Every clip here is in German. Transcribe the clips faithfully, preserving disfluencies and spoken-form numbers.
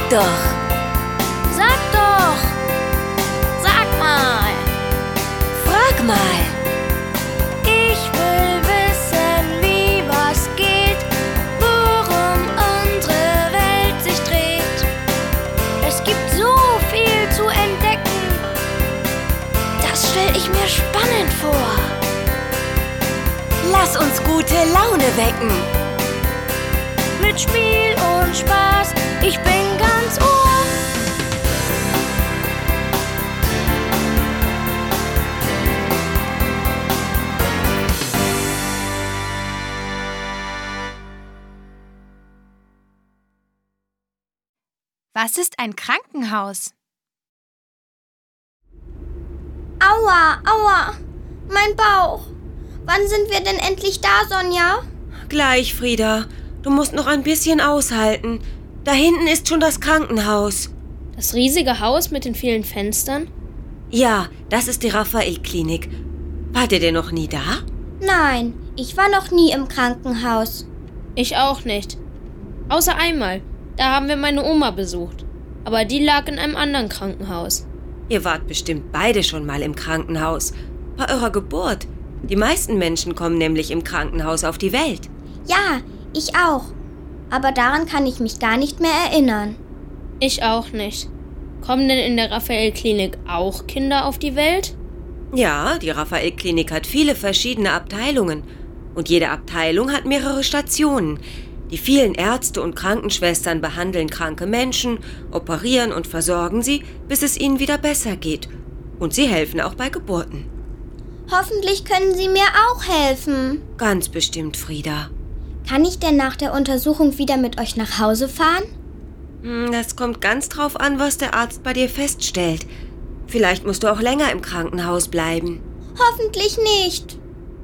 Sag doch! Sag doch! Sag mal! Frag mal! Ich will wissen, wie was geht, worum unsere Welt sich dreht. Es gibt so viel zu entdecken, das stell ich mir spannend vor. Lass uns gute Laune wecken. Mit Spiel und Spaß, ich bin ganz Ohr. Was ist ein Krankenhaus? Aua, aua, mein Bauch. Wann sind wir denn endlich da, Sonja? Gleich, Frieda. Du musst noch ein bisschen aushalten. Da hinten ist schon das Krankenhaus. Das riesige Haus mit den vielen Fenstern? Ja, das ist die Raphael-Klinik. Wart ihr denn noch nie da? Nein, ich war noch nie im Krankenhaus. Ich auch nicht. Außer einmal. Da haben wir meine Oma besucht. Aber die lag in einem anderen Krankenhaus. Ihr wart bestimmt beide schon mal im Krankenhaus. Bei eurer Geburt. Die meisten Menschen kommen nämlich im Krankenhaus auf die Welt. Ja, ich auch. Aber daran kann ich mich gar nicht mehr erinnern. Ich auch nicht. Kommen denn in der Raphael-Klinik auch Kinder auf die Welt? Ja, die Raphael-Klinik hat viele verschiedene Abteilungen. Und jede Abteilung hat mehrere Stationen. Die vielen Ärzte und Krankenschwestern behandeln kranke Menschen, operieren und versorgen sie, bis es ihnen wieder besser geht. Und sie helfen auch bei Geburten. Hoffentlich können Sie mir auch helfen. Ganz bestimmt, Frieda. Kann ich denn nach der Untersuchung wieder mit euch nach Hause fahren? Das kommt ganz drauf an, was der Arzt bei dir feststellt. Vielleicht musst du auch länger im Krankenhaus bleiben. Hoffentlich nicht.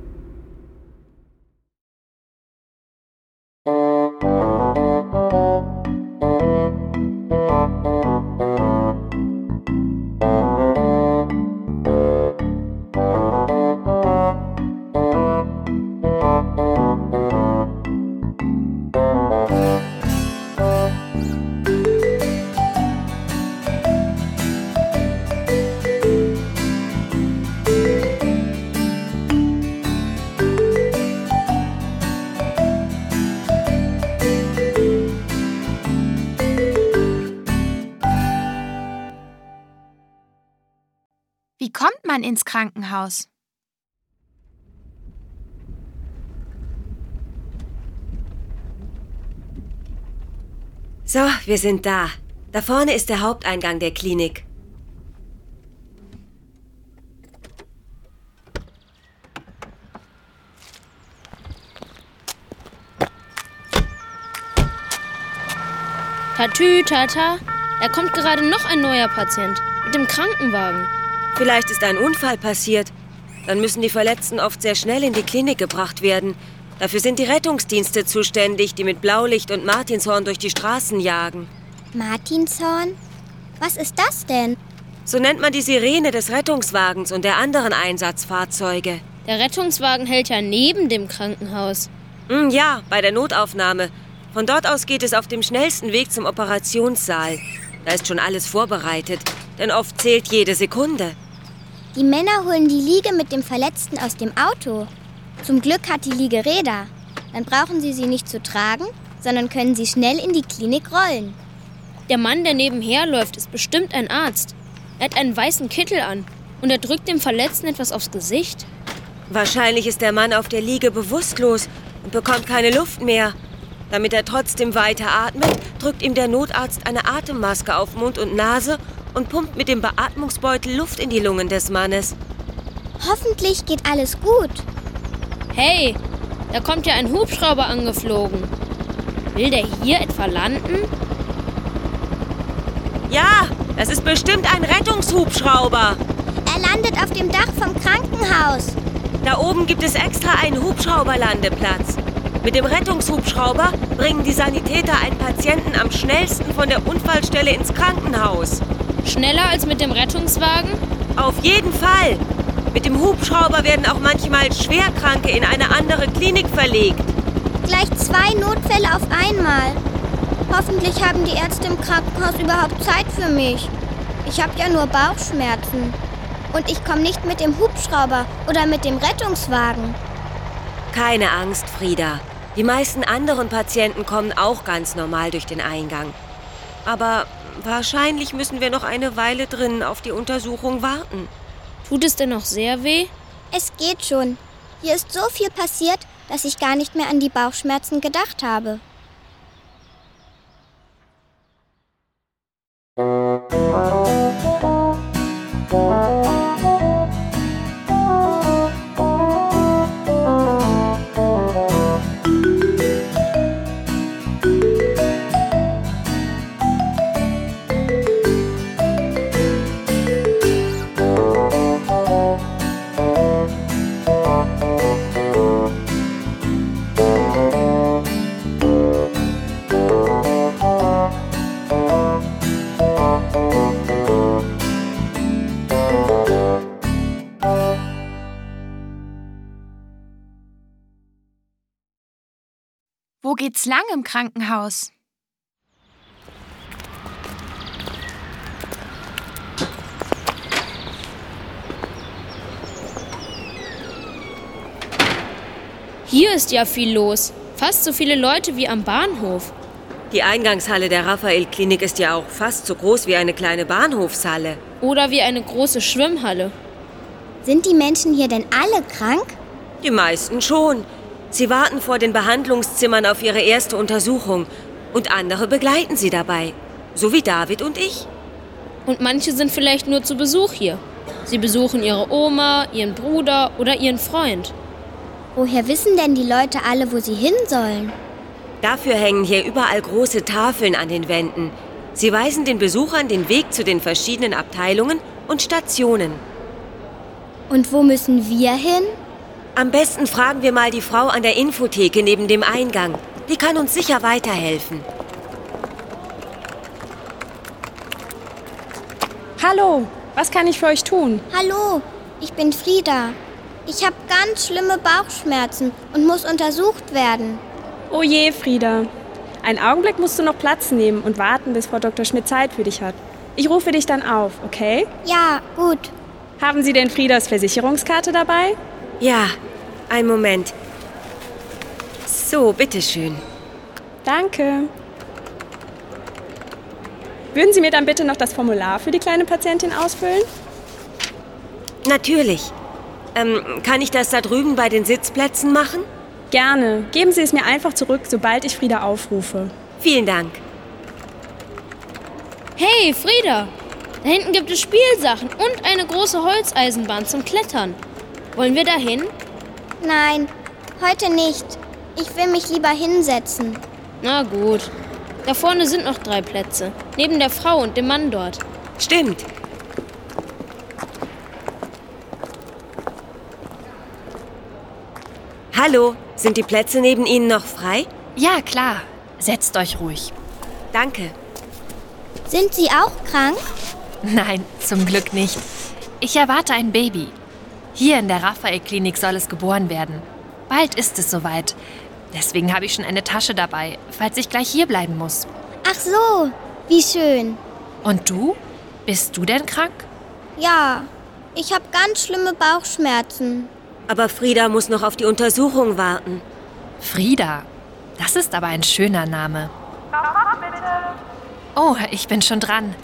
Wie kommt man ins Krankenhaus? So, wir sind da. Da vorne ist der Haupteingang der Klinik. Tatü, tata, da kommt gerade noch ein neuer Patient mit dem Krankenwagen. Vielleicht ist ein Unfall passiert. Dann müssen die Verletzten oft sehr schnell in die Klinik gebracht werden. Dafür sind die Rettungsdienste zuständig, die mit Blaulicht und Martinshorn durch die Straßen jagen. Martinshorn? Was ist das denn? So nennt man die Sirene des Rettungswagens und der anderen Einsatzfahrzeuge. Der Rettungswagen hält ja neben dem Krankenhaus. Mm, ja, bei der Notaufnahme. Von dort aus geht es auf dem schnellsten Weg zum Operationssaal. Da ist schon alles vorbereitet, denn oft zählt jede Sekunde. Die Männer holen die Liege mit dem Verletzten aus dem Auto. Zum Glück hat die Liege Räder. Dann brauchen sie sie nicht zu tragen, sondern können sie schnell in die Klinik rollen. Der Mann, der nebenher läuft, ist bestimmt ein Arzt. Er hat einen weißen Kittel an und er drückt dem Verletzten etwas aufs Gesicht. Wahrscheinlich ist der Mann auf der Liege bewusstlos und bekommt keine Luft mehr. Damit er trotzdem weiter atmet, drückt ihm der Notarzt eine Atemmaske auf Mund und Nase und pumpt mit dem Beatmungsbeutel Luft in die Lungen des Mannes. Hoffentlich geht alles gut. Hey, da kommt ja ein Hubschrauber angeflogen. Will der hier etwa landen? Ja, das ist bestimmt ein Rettungshubschrauber. Er landet auf dem Dach vom Krankenhaus. Da oben gibt es extra einen Hubschrauberlandeplatz. Mit dem Rettungshubschrauber bringen die Sanitäter einen Patienten am schnellsten von der Unfallstelle ins Krankenhaus. Schneller als mit dem Rettungswagen? Auf jeden Fall. Mit dem Hubschrauber werden auch manchmal Schwerkranke in eine andere Klinik verlegt. Gleich zwei Notfälle auf einmal. Hoffentlich haben die Ärzte im Krankenhaus überhaupt Zeit für mich. Ich habe ja nur Bauchschmerzen. Und ich komme nicht mit dem Hubschrauber oder mit dem Rettungswagen. Keine Angst, Frieda. Die meisten anderen Patienten kommen auch ganz normal durch den Eingang. Aber wahrscheinlich müssen wir noch eine Weile drinnen auf die Untersuchung warten. Tut es denn noch sehr weh? Es geht schon. Hier ist so viel passiert, dass ich gar nicht mehr an die Bauchschmerzen gedacht habe. Wo geht's lang im Krankenhaus? Hier ist ja viel los. Fast so viele Leute wie am Bahnhof. Die Eingangshalle der Raphael-Klinik ist ja auch fast so groß wie eine kleine Bahnhofshalle. Oder wie eine große Schwimmhalle. Sind die Menschen hier denn alle krank? Die meisten schon. Sie warten vor den Behandlungszimmern auf ihre erste Untersuchung. Und andere begleiten sie dabei. So wie David und ich. Und manche sind vielleicht nur zu Besuch hier. Sie besuchen ihre Oma, ihren Bruder oder ihren Freund. Woher wissen denn die Leute alle, wo sie hin sollen? Dafür hängen hier überall große Tafeln an den Wänden. Sie weisen den Besuchern den Weg zu den verschiedenen Abteilungen und Stationen. Und wo müssen wir hin? Am besten fragen wir mal die Frau an der Infotheke neben dem Eingang. Die kann uns sicher weiterhelfen. Hallo, was kann ich für euch tun? Hallo, ich bin Frieda. Ich habe ganz schlimme Bauchschmerzen und muss untersucht werden. Oh je, Frieda. Einen Augenblick musst du noch Platz nehmen und warten, bis Frau Doktor Schmidt Zeit für dich hat. Ich rufe dich dann auf, okay? Ja, gut. Haben Sie denn Friedas Versicherungskarte dabei? Ja, einen Moment. So, bitteschön. Danke. Würden Sie mir dann bitte noch das Formular für die kleine Patientin ausfüllen? Natürlich. Ähm, kann ich das da drüben bei den Sitzplätzen machen? Gerne. Geben Sie es mir einfach zurück, sobald ich Frieda aufrufe. Vielen Dank. Hey, Frieda! Da hinten gibt es Spielsachen und eine große Holzeisenbahn zum Klettern. Wollen wir da hin? Nein, heute nicht. Ich will mich lieber hinsetzen. Na gut. Da vorne sind noch drei Plätze. Neben der Frau und dem Mann dort. Stimmt. Hallo, sind die Plätze neben Ihnen noch frei? Ja, klar. Setzt euch ruhig. Danke. Sind Sie auch krank? Nein, zum Glück nicht. Ich erwarte ein Baby. Hier in der Raphael-Klinik soll es geboren werden. Bald ist es soweit. Deswegen habe ich schon eine Tasche dabei, falls ich gleich hier bleiben muss. Ach so, wie schön. Und du? Bist du denn krank? Ja, ich habe ganz schlimme Bauchschmerzen. Aber Frieda muss noch auf die Untersuchung warten. Frieda? Das ist aber ein schöner Name. Oh, ich bin schon dran.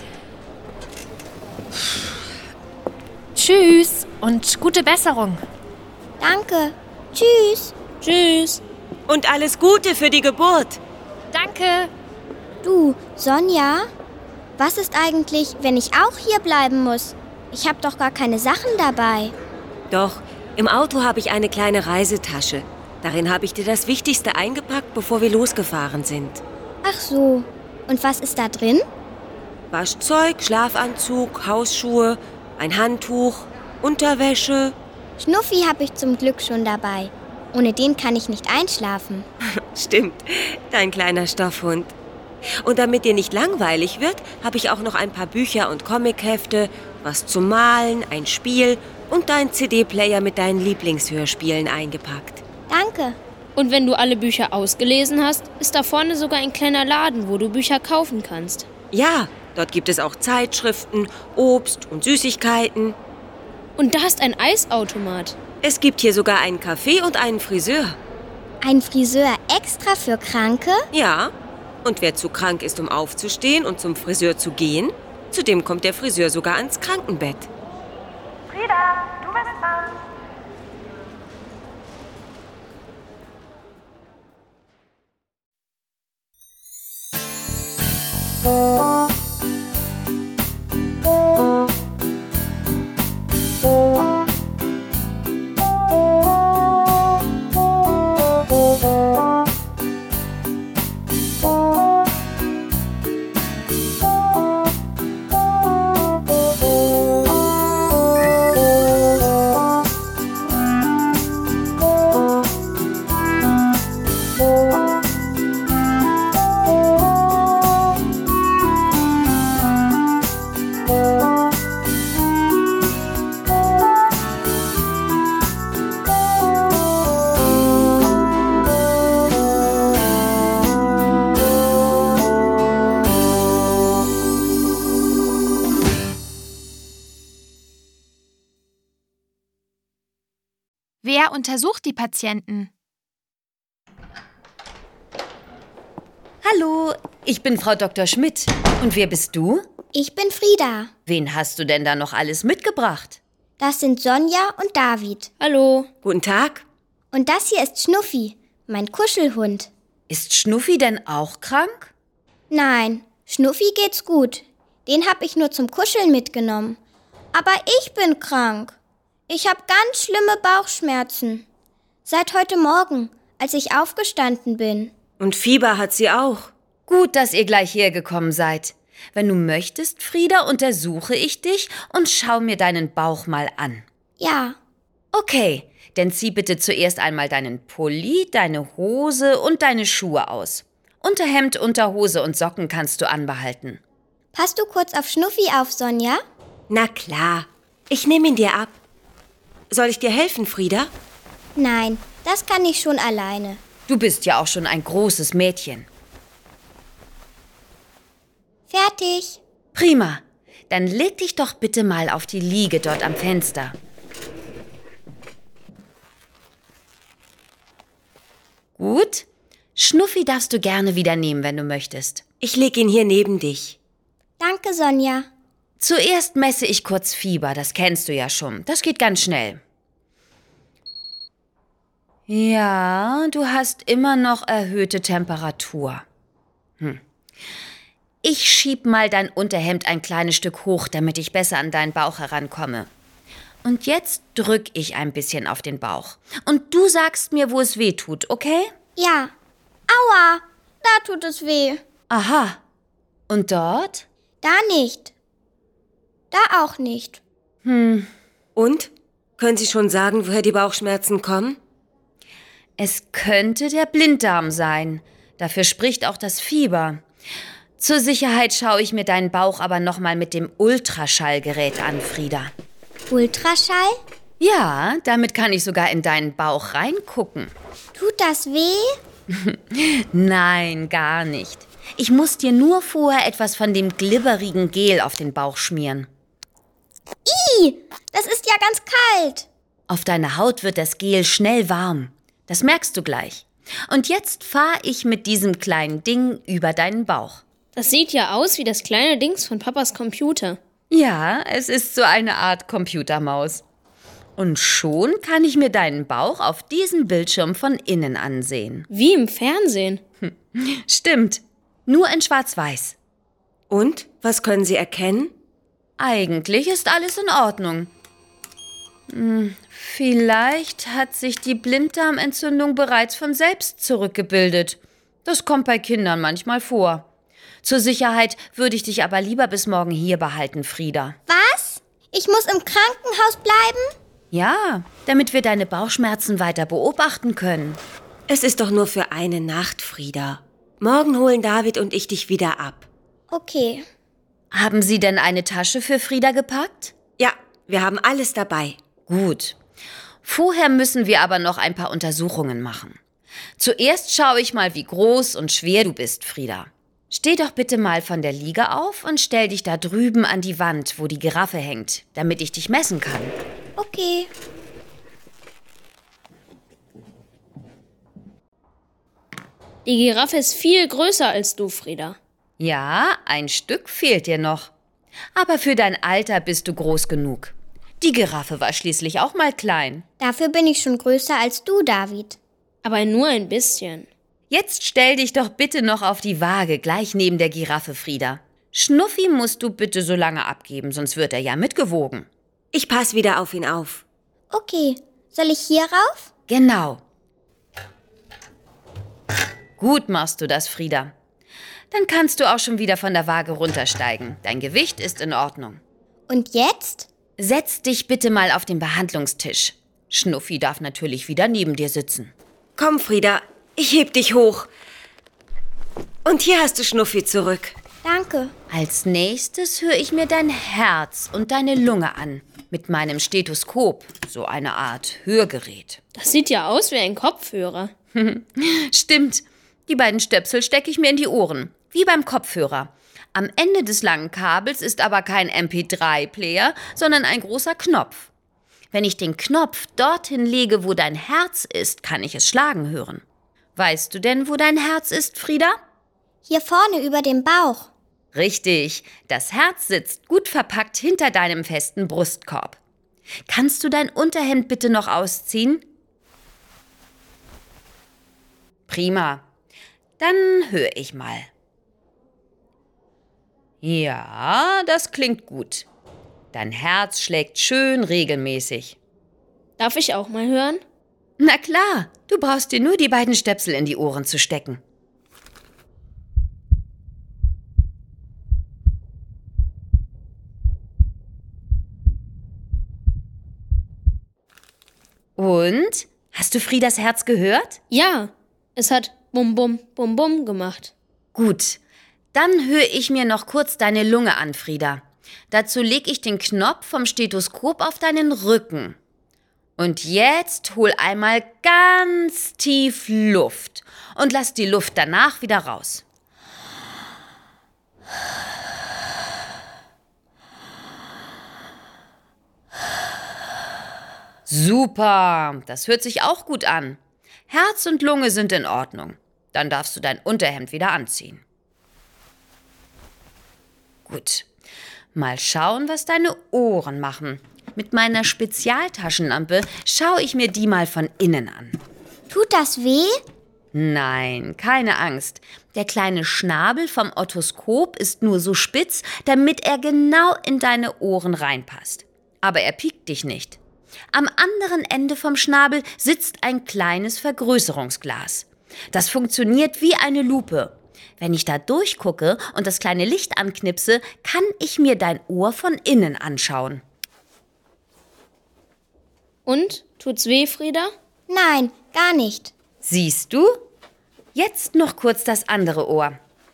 Tschüss und gute Besserung. Danke. Tschüss. Tschüss. Und alles Gute für die Geburt. Danke. Du, Sonja, was ist eigentlich, wenn ich auch hier bleiben muss? Ich habe doch gar keine Sachen dabei. Doch, im Auto habe ich eine kleine Reisetasche. Darin habe ich dir das Wichtigste eingepackt, bevor wir losgefahren sind. Ach so. Und was ist da drin? Waschzeug, Schlafanzug, Hausschuhe, ein Handtuch, Unterwäsche. Schnuffi habe ich zum Glück schon dabei. Ohne den kann ich nicht einschlafen. Stimmt, dein kleiner Stoffhund. Und damit dir nicht langweilig wird, habe ich auch noch ein paar Bücher und Comichefte, was zum Malen, ein Spiel und dein C D-Player mit deinen Lieblingshörspielen eingepackt. Danke. Und wenn du alle Bücher ausgelesen hast, ist da vorne sogar ein kleiner Laden, wo du Bücher kaufen kannst. Ja, dort gibt es auch Zeitschriften, Obst und Süßigkeiten. Und da ist ein Eisautomat. Es gibt hier sogar einen Café und einen Friseur. Ein Friseur extra für Kranke? Ja, und wer zu krank ist, um aufzustehen und zum Friseur zu gehen, zu dem kommt der Friseur sogar ans Krankenbett. Frieda, du bist dran. Wer untersucht die Patienten? Hallo, ich bin Frau Doktor Schmidt. Und wer bist du? Ich bin Frieda. Wen hast du denn da noch alles mitgebracht? Das sind Sonja und David. Hallo. Guten Tag. Und das hier ist Schnuffi, mein Kuschelhund. Ist Schnuffi denn auch krank? Nein, Schnuffi geht's gut. Den hab ich nur zum Kuscheln mitgenommen. Aber ich bin krank. Ich hab ganz schlimme Bauchschmerzen. Seit heute Morgen, als ich aufgestanden bin. Und Fieber hat sie auch. Gut, dass ihr gleich hergekommen seid. Wenn du möchtest, Frieda, untersuche ich dich und schau mir deinen Bauch mal an. Ja. Okay, dann zieh bitte zuerst einmal deinen Pulli, deine Hose und deine Schuhe aus. Unterhemd, Unterhose und Socken kannst du anbehalten. Passt du kurz auf Schnuffi auf, Sonja? Na klar, ich nehme ihn dir ab. Soll ich dir helfen, Frieda? Nein, das kann ich schon alleine. Du bist ja auch schon ein großes Mädchen. Fertig. Prima. Dann leg dich doch bitte mal auf die Liege dort am Fenster. Gut. Schnuffi darfst du gerne wieder nehmen, wenn du möchtest. Ich leg ihn hier neben dich. Danke, Sonja. Zuerst messe ich kurz Fieber, das kennst du ja schon. Das geht ganz schnell. Ja, du hast immer noch erhöhte Temperatur. Hm. Ich schieb mal dein Unterhemd ein kleines Stück hoch, damit ich besser an deinen Bauch herankomme. Und jetzt drück ich ein bisschen auf den Bauch. Und du sagst mir, wo es weh tut, okay? Ja. Aua, da tut es weh. Aha. Und dort? Da nicht. Da auch nicht. Hm. Und? Können Sie schon sagen, woher die Bauchschmerzen kommen? Es könnte der Blinddarm sein. Dafür spricht auch das Fieber. Zur Sicherheit schaue ich mir deinen Bauch aber nochmal mit dem Ultraschallgerät an, Frieda. Ultraschall? Ja, damit kann ich sogar in deinen Bauch reingucken. Tut das weh? Nein, gar nicht. Ich muss dir nur vorher etwas von dem glibberigen Gel auf den Bauch schmieren. Ih, das ist ja ganz kalt. Auf deiner Haut wird das Gel schnell warm. Das merkst du gleich. Und jetzt fahre ich mit diesem kleinen Ding über deinen Bauch. Das sieht ja aus wie das kleine Dings von Papas Computer. Ja, es ist so eine Art Computermaus. Und schon kann ich mir deinen Bauch auf diesem Bildschirm von innen ansehen. Wie im Fernsehen. Hm. Stimmt, nur in Schwarz-Weiß. Und? Was können Sie erkennen? Eigentlich ist alles in Ordnung. Hm, vielleicht hat sich die Blinddarmentzündung bereits von selbst zurückgebildet. Das kommt bei Kindern manchmal vor. Zur Sicherheit würde ich dich aber lieber bis morgen hier behalten, Frieda. Was? Ich muss im Krankenhaus bleiben? Ja, damit wir deine Bauchschmerzen weiter beobachten können. Es ist doch nur für eine Nacht, Frieda. Morgen holen David und ich dich wieder ab. Okay. Haben Sie denn eine Tasche für Frieda gepackt? Ja, wir haben alles dabei. Gut. Vorher müssen wir aber noch ein paar Untersuchungen machen. Zuerst schaue ich mal, wie groß und schwer du bist, Frieda. Steh doch bitte mal von der Liege auf und stell dich da drüben an die Wand, wo die Giraffe hängt, damit ich dich messen kann. Okay. Die Giraffe ist viel größer als du, Frieda. Ja, ein Stück fehlt dir noch. Aber für dein Alter bist du groß genug. Die Giraffe war schließlich auch mal klein. Dafür bin ich schon größer als du, David. Aber nur ein bisschen. Jetzt stell dich doch bitte noch auf die Waage, gleich neben der Giraffe, Frieda. Schnuffi musst du bitte so lange abgeben, sonst wird er ja mitgewogen. Ich pass wieder auf ihn auf. Okay, soll ich hier rauf? Genau. Gut machst du das, Frieda. Dann kannst du auch schon wieder von der Waage runtersteigen. Dein Gewicht ist in Ordnung. Und jetzt? Setz dich bitte mal auf den Behandlungstisch. Schnuffi darf natürlich wieder neben dir sitzen. Komm, Frieda, ich heb dich hoch. Und hier hast du Schnuffi zurück. Danke. Als nächstes höre ich mir dein Herz und deine Lunge an. Mit meinem Stethoskop, so eine Art Hörgerät. Das sieht ja aus wie ein Kopfhörer. Stimmt. Die beiden Stöpsel stecke ich mir in die Ohren, wie beim Kopfhörer. Am Ende des langen Kabels ist aber kein M P drei Player, sondern ein großer Knopf. Wenn ich den Knopf dorthin lege, wo dein Herz ist, kann ich es schlagen hören. Weißt du denn, wo dein Herz ist, Frieda? Hier vorne über dem Bauch. Richtig, das Herz sitzt gut verpackt hinter deinem festen Brustkorb. Kannst du dein Unterhemd bitte noch ausziehen? Prima. Dann höre ich mal. Ja, das klingt gut. Dein Herz schlägt schön regelmäßig. Darf ich auch mal hören? Na klar, du brauchst dir nur die beiden Stöpsel in die Ohren zu stecken. Und? Hast du Friedas Herz gehört? Ja, es hat bum bum bum bum gemacht. Gut, dann höre ich mir noch kurz deine Lunge an, Frieda. Dazu lege ich den Knopf vom Stethoskop auf deinen Rücken. Und jetzt hol einmal ganz tief Luft und lass die Luft danach wieder raus. Super, das hört sich auch gut an. Herz und Lunge sind in Ordnung. Dann darfst du dein Unterhemd wieder anziehen. Gut, mal schauen, was deine Ohren machen. Mit meiner Spezialtaschenlampe schaue ich mir die mal von innen an. Tut das weh? Nein, keine Angst. Der kleine Schnabel vom Otoskop ist nur so spitz, damit er genau in deine Ohren reinpasst. Aber er piekt dich nicht. Am anderen Ende vom Schnabel sitzt ein kleines Vergrößerungsglas. Das funktioniert wie eine Lupe. Wenn ich da durchgucke und das kleine Licht anknipse, kann ich mir dein Ohr von innen anschauen. Und? Tut's weh, Frieda? Nein, gar nicht. Siehst du? Jetzt noch kurz das andere Ohr.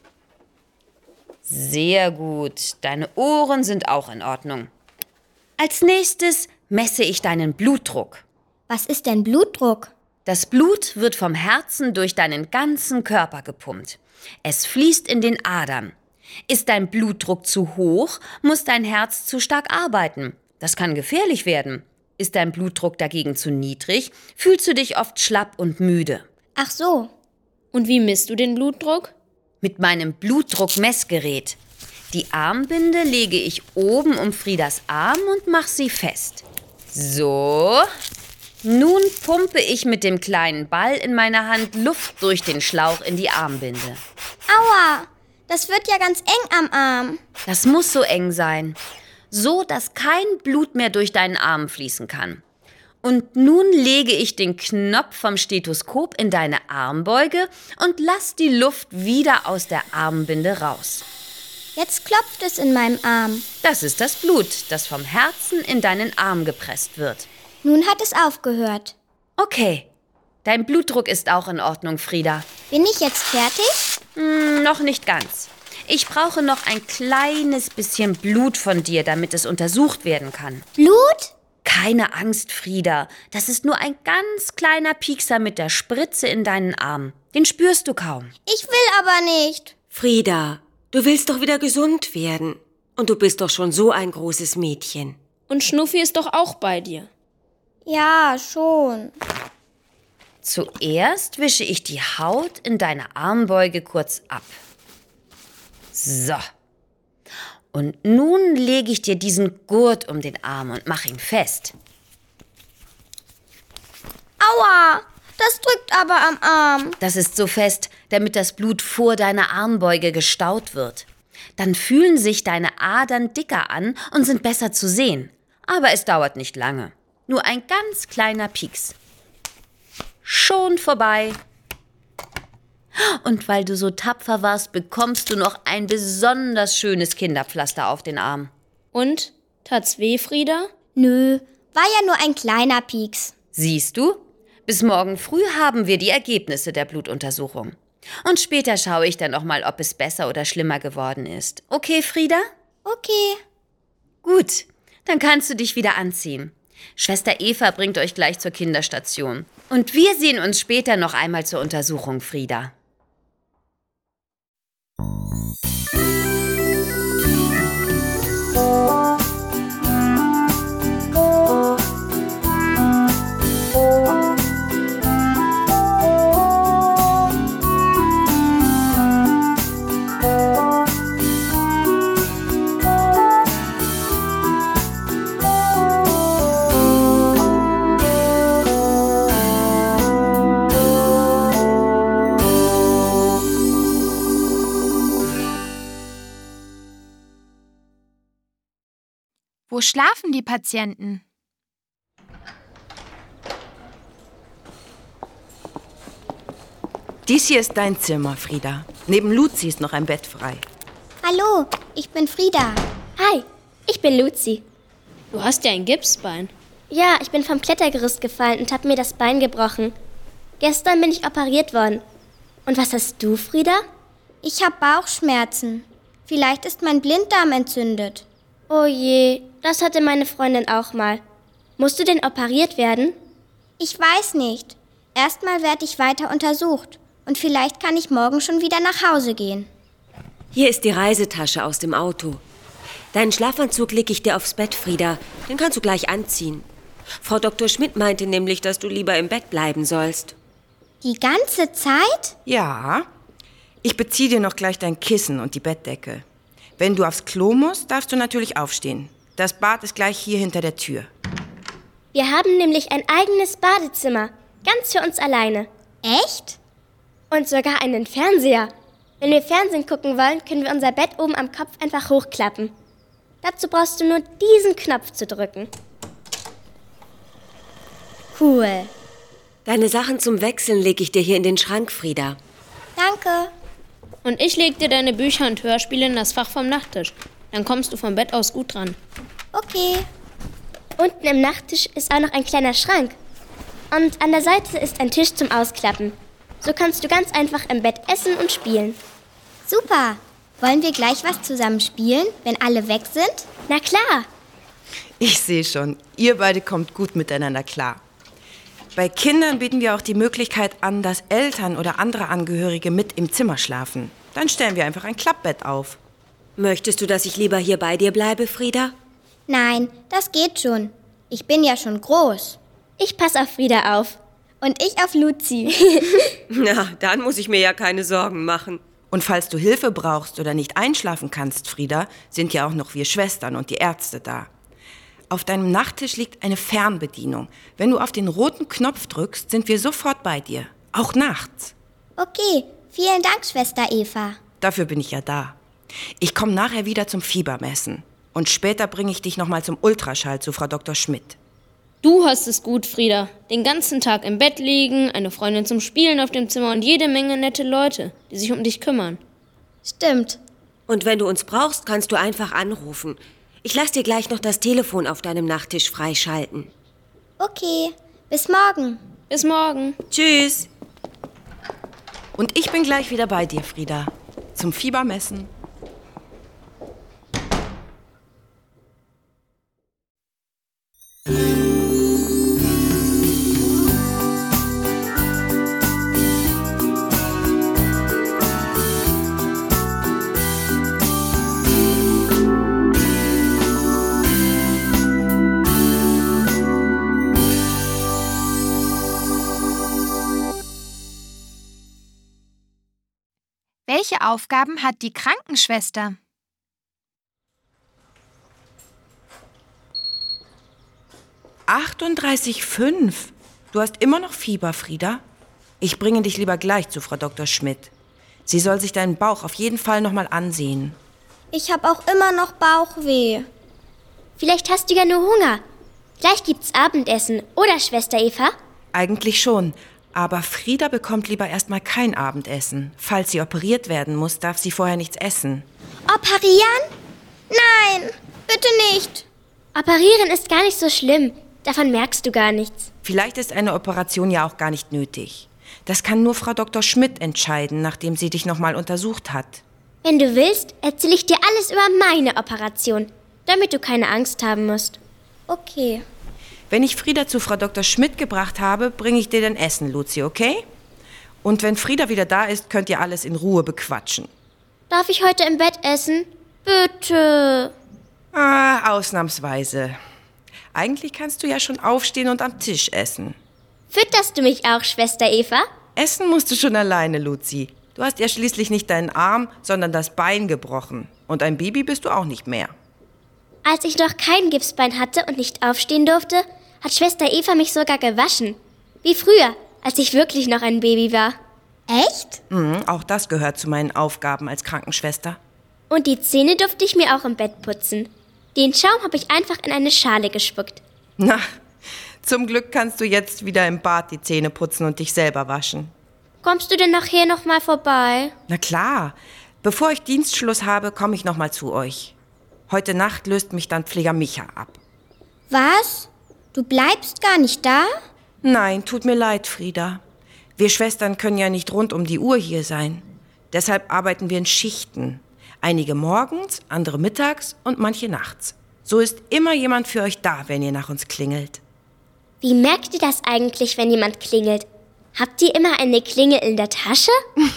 Sehr gut. Deine Ohren sind auch in Ordnung. Als nächstes messe ich deinen Blutdruck. Was ist denn Blutdruck? Das Blut wird vom Herzen durch deinen ganzen Körper gepumpt. Es fließt in den Adern. Ist dein Blutdruck zu hoch, muss dein Herz zu stark arbeiten. Das kann gefährlich werden. Ist dein Blutdruck dagegen zu niedrig, fühlst du dich oft schlapp und müde. Ach so. Und wie misst du den Blutdruck? Mit meinem Blutdruckmessgerät. Die Armbinde lege ich oben um Friedas Arm und mache sie fest. So. Nun pumpe ich mit dem kleinen Ball in meiner Hand Luft durch den Schlauch in die Armbinde. Aua, das wird ja ganz eng am Arm. Das muss so eng sein. So, dass kein Blut mehr durch deinen Arm fließen kann. Und nun lege ich den Knopf vom Stethoskop in deine Armbeuge und lass die Luft wieder aus der Armbinde raus. Jetzt klopft es in meinem Arm. Das ist das Blut, das vom Herzen in deinen Arm gepresst wird. Nun hat es aufgehört. Okay, dein Blutdruck ist auch in Ordnung, Frieda. Bin ich jetzt fertig? Hm, noch nicht ganz. Ich brauche noch ein kleines bisschen Blut von dir, damit es untersucht werden kann. Blut? Keine Angst, Frieda. Das ist nur ein ganz kleiner Piekser mit der Spritze in deinen Arm. Den spürst du kaum. Ich will aber nicht. Frieda, du willst doch wieder gesund werden. Und du bist doch schon so ein großes Mädchen. Und Schnuffi ist doch auch bei dir. Ja, schon. Zuerst wische ich die Haut in deiner Armbeuge kurz ab. So. Und nun lege ich dir diesen Gurt um den Arm und mache ihn fest. Aua, das drückt aber am Arm. Das ist so fest, damit das Blut vor deiner Armbeuge gestaut wird. Dann fühlen sich deine Adern dicker an und sind besser zu sehen. Aber es dauert nicht lange. Nur ein ganz kleiner Pieks. Schon vorbei. Und weil du so tapfer warst, bekommst du noch ein besonders schönes Kinderpflaster auf den Arm. Und? Tat's weh, Frieda? Nö, war ja nur ein kleiner Pieks. Siehst du? Bis morgen früh haben wir die Ergebnisse der Blutuntersuchung. Und später schaue ich dann noch mal, ob es besser oder schlimmer geworden ist. Okay, Frieda? Okay. Gut, dann kannst du dich wieder anziehen. Schwester Eva bringt euch gleich zur Kinderstation. Und wir sehen uns später noch einmal zur Untersuchung, Frieda. Wo schlafen die Patienten? Dies hier ist dein Zimmer, Frieda. Neben Luzi ist noch ein Bett frei. Hallo, ich bin Frieda. Hi, ich bin Luzi. Du hast ja ein Gipsbein. Ja, ich bin vom Klettergerüst gefallen und habe mir das Bein gebrochen. Gestern bin ich operiert worden. Und was hast du, Frieda? Ich habe Bauchschmerzen. Vielleicht ist mein Blinddarm entzündet. Oh je, das hatte meine Freundin auch mal. Musst du denn operiert werden? Ich weiß nicht. Erstmal werde ich weiter untersucht. Und vielleicht kann ich morgen schon wieder nach Hause gehen. Hier ist die Reisetasche aus dem Auto. Deinen Schlafanzug lege ich dir aufs Bett, Frieda. Den kannst du gleich anziehen. Frau Doktor Schmidt meinte nämlich, dass du lieber im Bett bleiben sollst. Die ganze Zeit? Ja. Ich beziehe dir noch gleich dein Kissen und die Bettdecke. Wenn du aufs Klo musst, darfst du natürlich aufstehen. Das Bad ist gleich hier hinter der Tür. Wir haben nämlich ein eigenes Badezimmer. Ganz für uns alleine. Echt? Und sogar einen Fernseher. Wenn wir Fernsehen gucken wollen, können wir unser Bett oben am Kopf einfach hochklappen. Dazu brauchst du nur diesen Knopf zu drücken. Cool. Deine Sachen zum Wechseln lege ich dir hier in den Schrank, Frieda. Danke. Und ich leg dir deine Bücher und Hörspiele in das Fach vom Nachttisch. Dann kommst du vom Bett aus gut dran. Okay. Unten im Nachttisch ist auch noch ein kleiner Schrank. Und an der Seite ist ein Tisch zum Ausklappen. So kannst du ganz einfach im Bett essen und spielen. Super. Wollen wir gleich was zusammen spielen, wenn alle weg sind? Na klar. Ich sehe schon, ihr beide kommt gut miteinander klar. Bei Kindern bieten wir auch die Möglichkeit an, dass Eltern oder andere Angehörige mit im Zimmer schlafen. Dann stellen wir einfach ein Klappbett auf. Möchtest du, dass ich lieber hier bei dir bleibe, Frieda? Nein, das geht schon. Ich bin ja schon groß. Ich passe auf Frieda auf. Und ich auf Luzi. Na, dann muss ich mir ja keine Sorgen machen. Und falls du Hilfe brauchst oder nicht einschlafen kannst, Frieda, sind ja auch noch wir Schwestern und die Ärzte da. Auf deinem Nachttisch liegt eine Fernbedienung. Wenn du auf den roten Knopf drückst, sind wir sofort bei dir. Auch nachts. Okay, vielen Dank, Schwester Eva. Dafür bin ich ja da. Ich komme nachher wieder zum Fiebermessen. Und später bringe ich dich nochmal zum Ultraschall zu Frau Doktor Schmidt. Du hast es gut, Frieda. Den ganzen Tag im Bett liegen, eine Freundin zum Spielen auf dem Zimmer und jede Menge nette Leute, die sich um dich kümmern. Stimmt. Und wenn du uns brauchst, kannst du einfach anrufen. Ich lass dir gleich noch das Telefon auf deinem Nachttisch freischalten. Okay, bis morgen. Bis morgen. Tschüss. Und ich bin gleich wieder bei dir, Frieda. Zum Fiebermessen. Musik Welche Aufgaben hat die Krankenschwester? achtunddreißig Komma fünf. Du hast immer noch Fieber, Frieda? Ich bringe dich lieber gleich zu Frau Doktor Schmidt. Sie soll sich deinen Bauch auf jeden Fall noch mal ansehen. Ich habe auch immer noch Bauchweh. Vielleicht hast du ja nur Hunger. Gleich gibt's Abendessen, oder, Schwester Eva? Eigentlich schon, aber Frieda bekommt lieber erstmal kein Abendessen. Falls sie operiert werden muss, darf sie vorher nichts essen. Operieren? Nein, bitte nicht. Operieren ist gar nicht so schlimm. Davon merkst du gar nichts. Vielleicht ist eine Operation ja auch gar nicht nötig. Das kann nur Frau Doktor Schmidt entscheiden, nachdem sie dich noch mal untersucht hat. Wenn du willst, erzähle ich dir alles über meine Operation, damit du keine Angst haben musst. Okay. Wenn ich Frieda zu Frau Doktor Schmidt gebracht habe, bringe ich dir dann Essen, Luzi, okay? Und wenn Frieda wieder da ist, könnt ihr alles in Ruhe bequatschen. Darf ich heute im Bett essen? Bitte. Ah, ausnahmsweise. Eigentlich kannst du ja schon aufstehen und am Tisch essen. Fütterst du mich auch, Schwester Eva? Essen musst du schon alleine, Luzi. Du hast ja schließlich nicht deinen Arm, sondern das Bein gebrochen. Und ein Baby bist du auch nicht mehr. Als ich noch kein Gipsbein hatte und nicht aufstehen durfte, hat Schwester Eva mich sogar gewaschen. Wie früher, als ich wirklich noch ein Baby war. Echt? Mhm, auch das gehört zu meinen Aufgaben als Krankenschwester. Und die Zähne durfte ich mir auch im Bett putzen. Den Schaum habe ich einfach in eine Schale gespuckt. Na, zum Glück kannst du jetzt wieder im Bad die Zähne putzen und dich selber waschen. Kommst du denn nachher noch mal vorbei? Na klar. Bevor ich Dienstschluss habe, komme ich noch mal zu euch. Heute Nacht löst mich dann Pfleger Micha ab. Was? Du bleibst gar nicht da? Nein, tut mir leid, Frieda. Wir Schwestern können ja nicht rund um die Uhr hier sein. Deshalb arbeiten wir in Schichten. Einige morgens, andere mittags und manche nachts. So ist immer jemand für euch da, wenn ihr nach uns klingelt. Wie merkt ihr das eigentlich, wenn jemand klingelt? Habt ihr immer eine Klingel in der Tasche?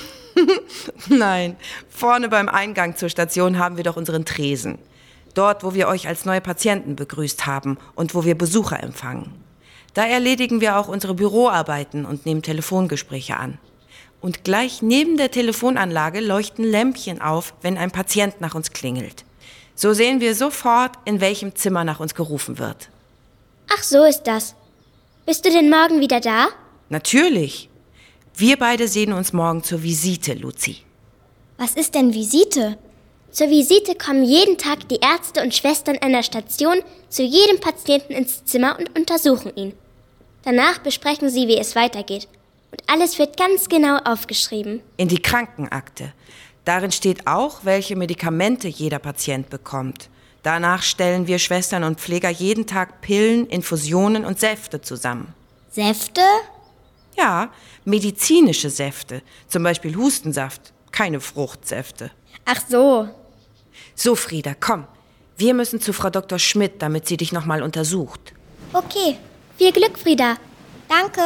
Nein, vorne beim Eingang zur Station haben wir doch unseren Tresen. Dort, wo wir euch als neue Patienten begrüßt haben und wo wir Besucher empfangen. Da erledigen wir auch unsere Büroarbeiten und nehmen Telefongespräche an. Und gleich neben der Telefonanlage leuchten Lämpchen auf, wenn ein Patient nach uns klingelt. So sehen wir sofort, in welchem Zimmer nach uns gerufen wird. Ach, so ist das. Bist du denn morgen wieder da? Natürlich. Wir beide sehen uns morgen zur Visite, Luzi. Was ist denn Visite? Zur Visite kommen jeden Tag die Ärzte und Schwestern einer Station zu jedem Patienten ins Zimmer und untersuchen ihn. Danach besprechen sie, wie es weitergeht. Und alles wird ganz genau aufgeschrieben. In die Krankenakte. Darin steht auch, welche Medikamente jeder Patient bekommt. Danach stellen wir Schwestern und Pfleger jeden Tag Pillen, Infusionen und Säfte zusammen. Säfte? Ja, medizinische Säfte. Zum Beispiel Hustensaft, keine Fruchtsäfte. Ach so. So, Frieda, komm. Wir müssen zu Frau Doktor Schmidt, damit sie dich nochmal untersucht. Okay. Viel Glück, Frieda. Danke.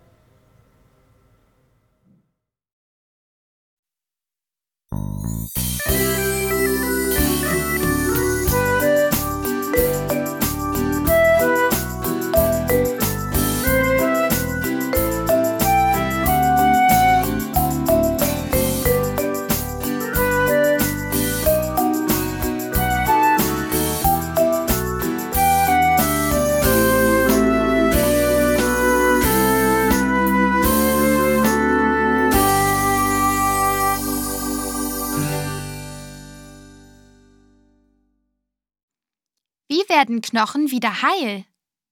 Wie werden Knochen wieder heil?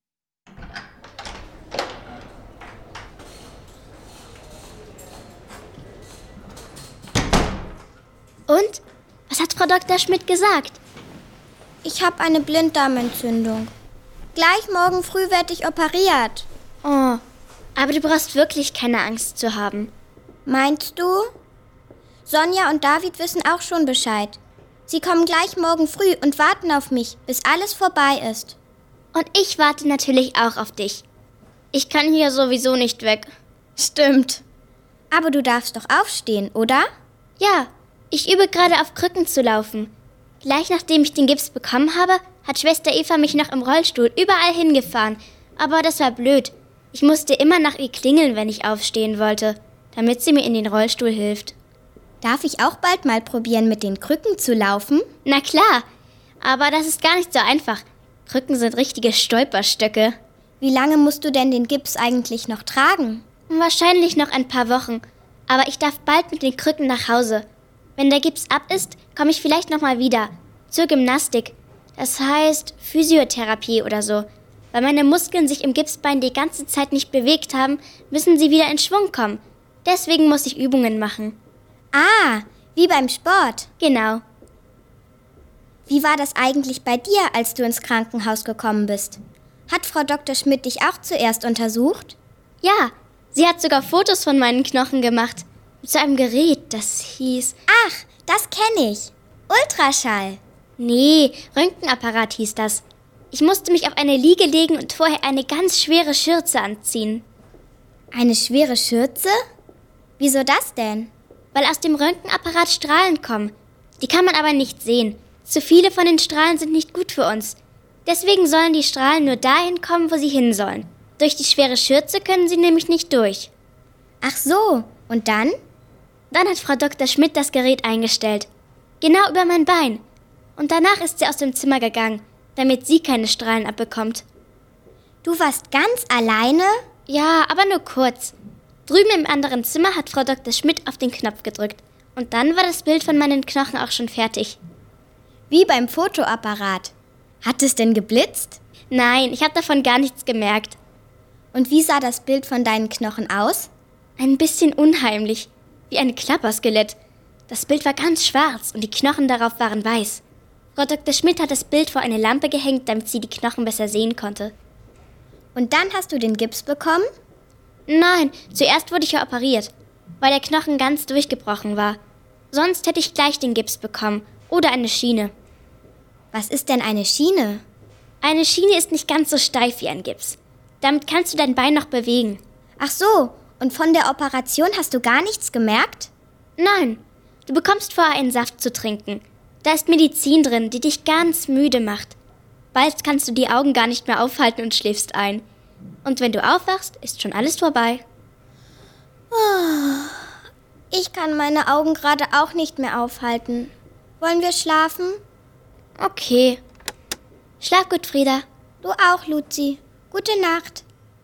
Und? Was hat Frau Doktor Schmidt gesagt? Ich habe eine Blinddarmentzündung. Gleich morgen früh werde ich operiert. Oh, aber du brauchst wirklich keine Angst zu haben. Meinst du? Sonja und David wissen auch schon Bescheid. Sie kommen gleich morgen früh und warten auf mich, bis alles vorbei ist. Und ich warte natürlich auch auf dich. Ich kann hier sowieso nicht weg. Stimmt. Aber du darfst doch aufstehen, oder? Ja, ich übe gerade auf Krücken zu laufen. Gleich nachdem ich den Gips bekommen habe, hat Schwester Eva mich noch im Rollstuhl überall hingefahren. Aber das war blöd. Ich musste immer nach ihr klingeln, wenn ich aufstehen wollte, damit sie mir in den Rollstuhl hilft. Darf ich auch bald mal probieren, mit den Krücken zu laufen? Na klar, aber das ist gar nicht so einfach. Krücken sind richtige Stolperstöcke. Wie lange musst du denn den Gips eigentlich noch tragen? Wahrscheinlich noch ein paar Wochen, aber ich darf bald mit den Krücken nach Hause. Wenn der Gips ab ist, komme ich vielleicht noch mal wieder. Zur Gymnastik. Das heißt Physiotherapie oder so. Weil meine Muskeln sich im Gipsbein die ganze Zeit nicht bewegt haben, müssen sie wieder in Schwung kommen. Deswegen muss ich Übungen machen. Ah, wie beim Sport. Genau. Wie war das eigentlich bei dir, als du ins Krankenhaus gekommen bist? Hat Frau Doktor Schmidt dich auch zuerst untersucht? Ja, sie hat sogar Fotos von meinen Knochen gemacht. Mit so einem Gerät, das hieß... Ach, das kenne ich. Ultraschall. Nee, Röntgenapparat hieß das. Ich musste mich auf eine Liege legen und vorher eine ganz schwere Schürze anziehen. Eine schwere Schürze? Wieso das denn? Weil aus dem Röntgenapparat Strahlen kommen. Die kann man aber nicht sehen. Zu viele von den Strahlen sind nicht gut für uns. Deswegen sollen die Strahlen nur dahin kommen, wo sie hin sollen. Durch die schwere Schürze können sie nämlich nicht durch. Ach so, und dann? Dann hat Frau Doktor Schmidt das Gerät eingestellt. Genau über mein Bein. Und danach ist sie aus dem Zimmer gegangen, damit sie keine Strahlen abbekommt. Du warst ganz alleine? Ja, aber nur kurz. Drüben im anderen Zimmer hat Frau Doktor Schmidt auf den Knopf gedrückt. Und dann war das Bild von meinen Knochen auch schon fertig. Wie beim Fotoapparat. Hat es denn geblitzt? Nein, ich habe davon gar nichts gemerkt. Und wie sah das Bild von deinen Knochen aus? Ein bisschen unheimlich, wie ein Klapperskelett. Das Bild war ganz schwarz und die Knochen darauf waren weiß. Frau Doktor Schmidt hat das Bild vor eine Lampe gehängt, damit sie die Knochen besser sehen konnte. Und dann hast du den Gips bekommen? Nein, zuerst wurde ich ja operiert, weil der Knochen ganz durchgebrochen war. Sonst hätte ich gleich den Gips bekommen oder eine Schiene. Was ist denn eine Schiene? Eine Schiene ist nicht ganz so steif wie ein Gips. Damit kannst du dein Bein noch bewegen. Ach so, und von der Operation hast du gar nichts gemerkt? Nein, du bekommst vorher einen Saft zu trinken. Da ist Medizin drin, die dich ganz müde macht. Bald kannst du die Augen gar nicht mehr aufhalten und schläfst ein. Und wenn du aufwachst, ist schon alles vorbei. Ich kann meine Augen gerade auch nicht mehr aufhalten. Wollen wir schlafen? Okay. Schlaf gut, Frieda. Du auch, Luzi. Gute Nacht.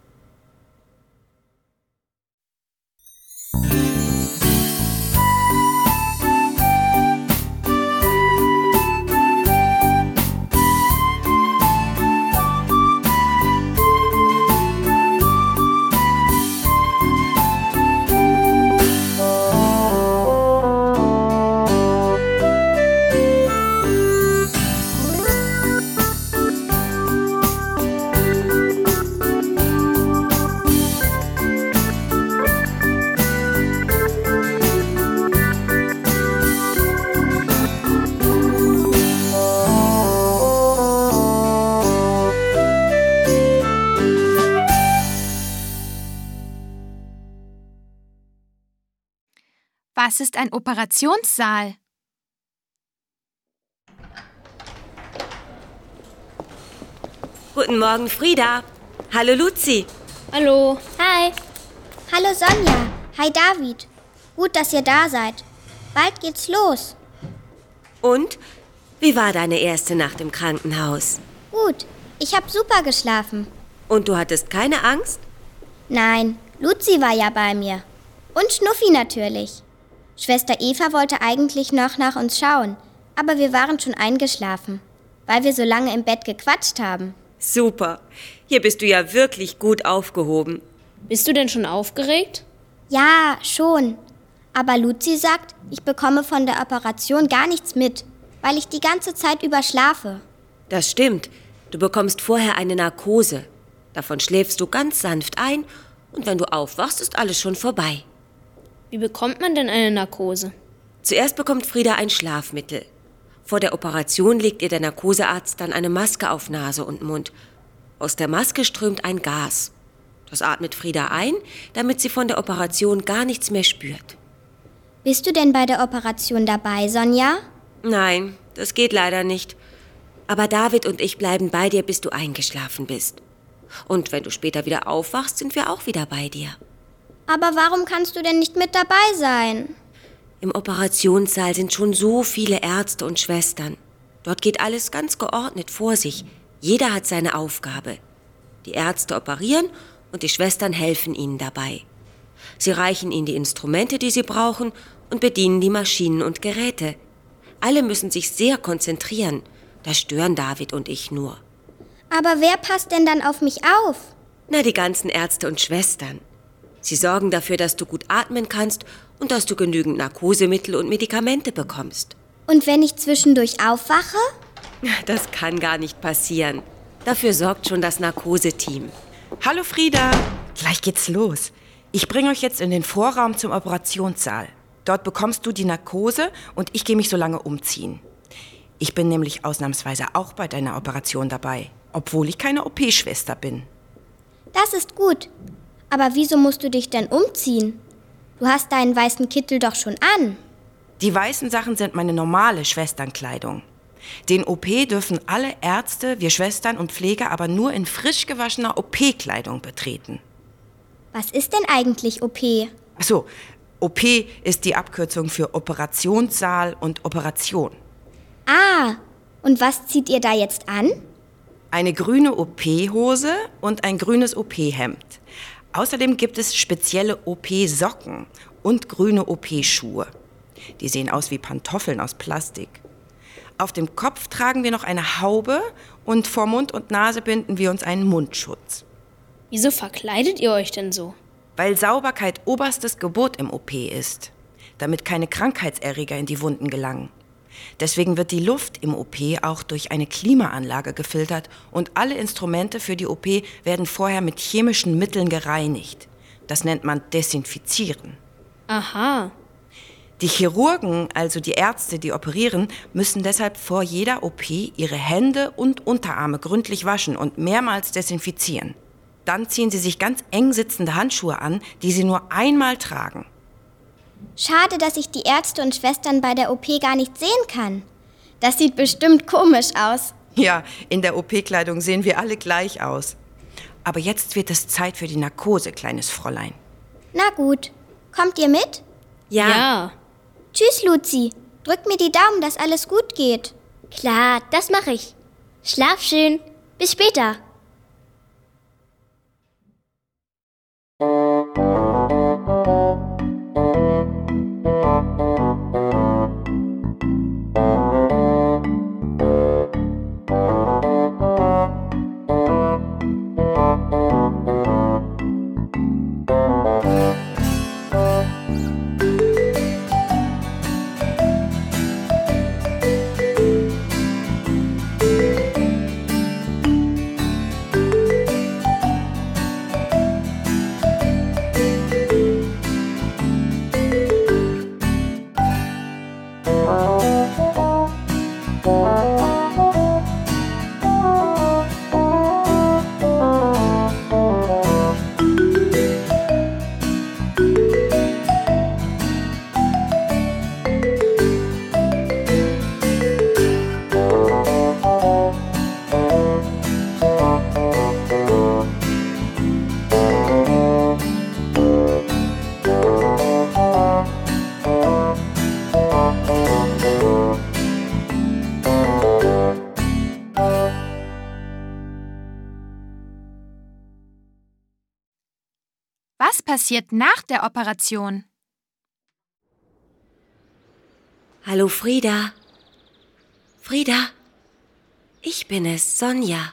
Was ist ein Operationssaal? Guten Morgen, Frieda. Hallo, Luzi. Hallo. Hi. Hallo, Sonja. Hi, David. Gut, dass ihr da seid. Bald geht's los. Und? Wie war deine erste Nacht im Krankenhaus? Gut. Ich hab super geschlafen. Und du hattest keine Angst? Nein, Luzi war ja bei mir. Und Schnuffi natürlich. Schwester Eva wollte eigentlich noch nach uns schauen, aber wir waren schon eingeschlafen, weil wir so lange im Bett gequatscht haben. Super. Hier bist du ja wirklich gut aufgehoben. Bist du denn schon aufgeregt? Ja, schon. Aber Luzi sagt, ich bekomme von der Operation gar nichts mit, weil ich die ganze Zeit über schlafe. Das stimmt. Du bekommst vorher eine Narkose. Davon schläfst du ganz sanft ein und wenn du aufwachst, ist alles schon vorbei. Wie bekommt man denn eine Narkose? Zuerst bekommt Frieda ein Schlafmittel. Vor der Operation legt ihr der Narkosearzt dann eine Maske auf Nase und Mund. Aus der Maske strömt ein Gas. Das atmet Frieda ein, damit sie von der Operation gar nichts mehr spürt. Bist du denn bei der Operation dabei, Sonja? Nein, das geht leider nicht. Aber David und ich bleiben bei dir, bis du eingeschlafen bist. Und wenn du später wieder aufwachst, sind wir auch wieder bei dir. Aber warum kannst du denn nicht mit dabei sein? Im Operationssaal sind schon so viele Ärzte und Schwestern. Dort geht alles ganz geordnet vor sich. Jeder hat seine Aufgabe. Die Ärzte operieren und die Schwestern helfen ihnen dabei. Sie reichen ihnen die Instrumente, die sie brauchen, und bedienen die Maschinen und Geräte. Alle müssen sich sehr konzentrieren. Das stören David und ich nur. Aber wer passt denn dann auf mich auf? Na, die ganzen Ärzte und Schwestern. Sie sorgen dafür, dass du gut atmen kannst und dass du genügend Narkosemittel und Medikamente bekommst. Und wenn ich zwischendurch aufwache? Das kann gar nicht passieren. Dafür sorgt schon das Narkoseteam. Hallo Frieda, gleich geht's los. Ich bringe euch jetzt in den Vorraum zum Operationssaal. Dort bekommst du die Narkose und ich gehe mich so lange umziehen. Ich bin nämlich ausnahmsweise auch bei deiner Operation dabei, obwohl ich keine O P-Schwester bin. Das ist gut. Aber wieso musst du dich denn umziehen? Du hast deinen weißen Kittel doch schon an. Die weißen Sachen sind meine normale Schwesternkleidung. Den O P dürfen alle Ärzte, wir Schwestern und Pfleger aber nur in frisch gewaschener O P-Kleidung betreten. Was ist denn eigentlich O P? Ach so, O P ist die Abkürzung für Operationssaal und Operation. Ah, und was zieht ihr da jetzt an? Eine grüne O P-Hose und ein grünes O P-Hemd. Außerdem gibt es spezielle O P-Socken und grüne O P-Schuhe. Die sehen aus wie Pantoffeln aus Plastik. Auf dem Kopf tragen wir noch eine Haube und vor Mund und Nase binden wir uns einen Mundschutz. Wieso verkleidet ihr euch denn so? Weil Sauberkeit oberstes Gebot im O P ist, damit keine Krankheitserreger in die Wunden gelangen. Deswegen wird die Luft im O P auch durch eine Klimaanlage gefiltert und alle Instrumente für die O P werden vorher mit chemischen Mitteln gereinigt. Das nennt man Desinfizieren. Aha. Die Chirurgen, also die Ärzte, die operieren, müssen deshalb vor jeder O P ihre Hände und Unterarme gründlich waschen und mehrmals desinfizieren. Dann ziehen sie sich ganz eng sitzende Handschuhe an, die sie nur einmal tragen. Schade, dass ich die Ärzte und Schwestern bei der O P gar nicht sehen kann. Das sieht bestimmt komisch aus. Ja, in der O P-Kleidung sehen wir alle gleich aus. Aber jetzt wird es Zeit für die Narkose, kleines Fräulein. Na gut. Kommt ihr mit? Ja. Ja. Tschüss, Luzi. Drück mir die Daumen, dass alles gut geht. Klar, das mache ich. Schlaf schön. Bis später. Was passiert nach der Operation? Hallo Frieda. Frieda, ich bin es, Sonja.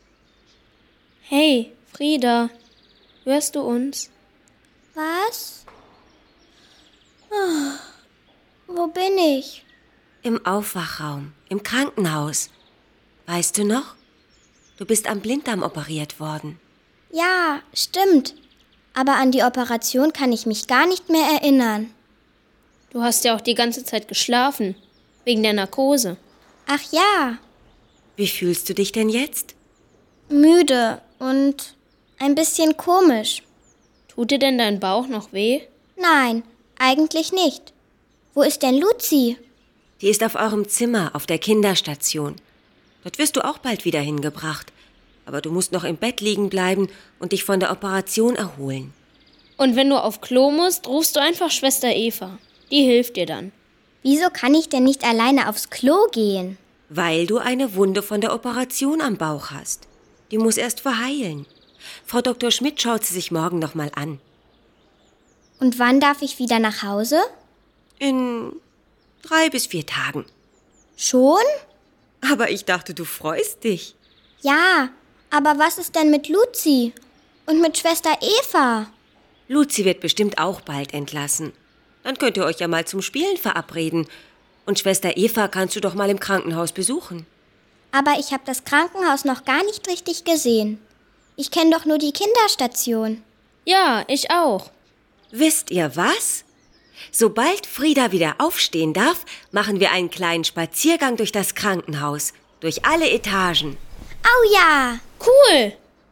Hey, Frieda, hörst du uns? Was? Oh, wo bin ich? Im Aufwachraum, im Krankenhaus. Weißt du noch? Du bist am Blinddarm operiert worden. Ja, stimmt. Aber an die Operation kann ich mich gar nicht mehr erinnern. Du hast ja auch die ganze Zeit geschlafen, wegen der Narkose. Ach ja. Wie fühlst du dich denn jetzt? Müde und ein bisschen komisch. Tut dir denn dein Bauch noch weh? Nein, eigentlich nicht. Wo ist denn Luzi? Die ist auf eurem Zimmer, auf der Kinderstation. Dort wirst du auch bald wieder hingebracht. Aber du musst noch im Bett liegen bleiben und dich von der Operation erholen. Und wenn du auf Klo musst, rufst du einfach Schwester Eva. Die hilft dir dann. Wieso kann ich denn nicht alleine aufs Klo gehen? Weil du eine Wunde von der Operation am Bauch hast. Die muss erst verheilen. Frau Doktor Schmidt schaut sie sich morgen noch mal an. Und wann darf ich wieder nach Hause? In drei bis vier Tagen. Schon? Aber ich dachte, du freust dich. Ja, aber was ist denn mit Luzi? Und mit Schwester Eva? Luzi wird bestimmt auch bald entlassen. Dann könnt ihr euch ja mal zum Spielen verabreden. Und Schwester Eva kannst du doch mal im Krankenhaus besuchen. Aber ich habe das Krankenhaus noch gar nicht richtig gesehen. Ich kenne doch nur die Kinderstation. Ja, ich auch. Wisst ihr was? Sobald Frieda wieder aufstehen darf, machen wir einen kleinen Spaziergang durch das Krankenhaus. Durch alle Etagen. Au ja! Cool!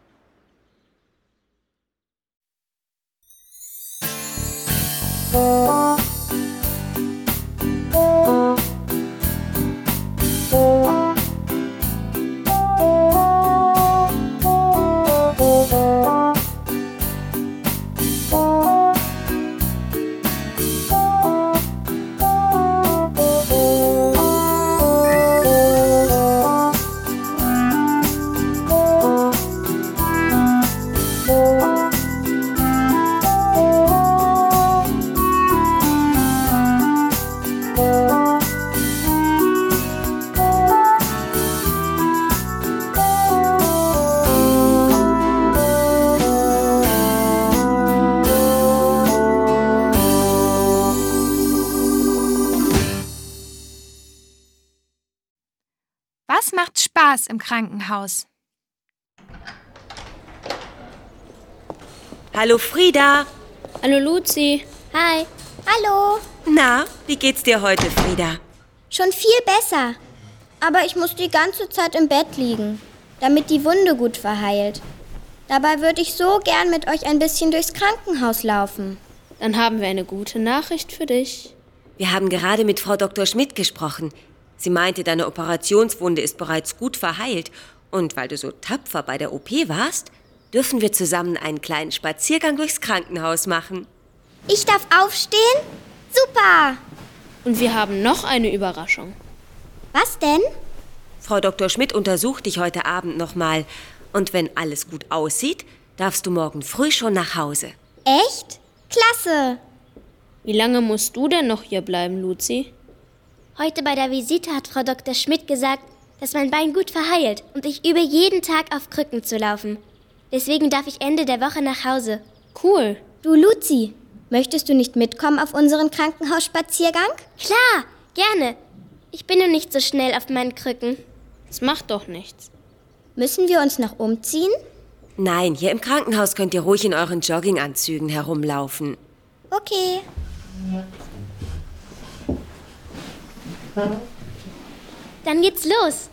Was macht Spaß im Krankenhaus? Hallo Frieda. Hallo Luzi. Hi. Hallo. Na, wie geht's dir heute, Frieda? Schon viel besser. Aber ich muss die ganze Zeit im Bett liegen, damit die Wunde gut verheilt. Dabei würde ich so gern mit euch ein bisschen durchs Krankenhaus laufen. Dann haben wir eine gute Nachricht für dich. Wir haben gerade mit Frau Doktor Schmidt gesprochen. Sie meinte, deine Operationswunde ist bereits gut verheilt. Und weil du so tapfer bei der O P warst, dürfen wir zusammen einen kleinen Spaziergang durchs Krankenhaus machen. Ich darf aufstehen? Super! Und wir haben noch eine Überraschung. Was denn? Frau Doktor Schmidt untersucht dich heute Abend nochmal. Und wenn alles gut aussieht, darfst du morgen früh schon nach Hause. Echt? Klasse! Wie lange musst du denn noch hier bleiben, Luzi? Heute bei der Visite hat Frau Doktor Schmidt gesagt, dass mein Bein gut verheilt und ich übe jeden Tag auf Krücken zu laufen. Deswegen darf ich Ende der Woche nach Hause. Cool. Du Luzi, möchtest du nicht mitkommen auf unseren Krankenhausspaziergang? Klar, gerne. Ich bin nur nicht so schnell auf meinen Krücken. Das macht doch nichts. Müssen wir uns noch umziehen? Nein, hier im Krankenhaus könnt ihr ruhig in euren Jogginganzügen herumlaufen. Okay. Dann geht's los.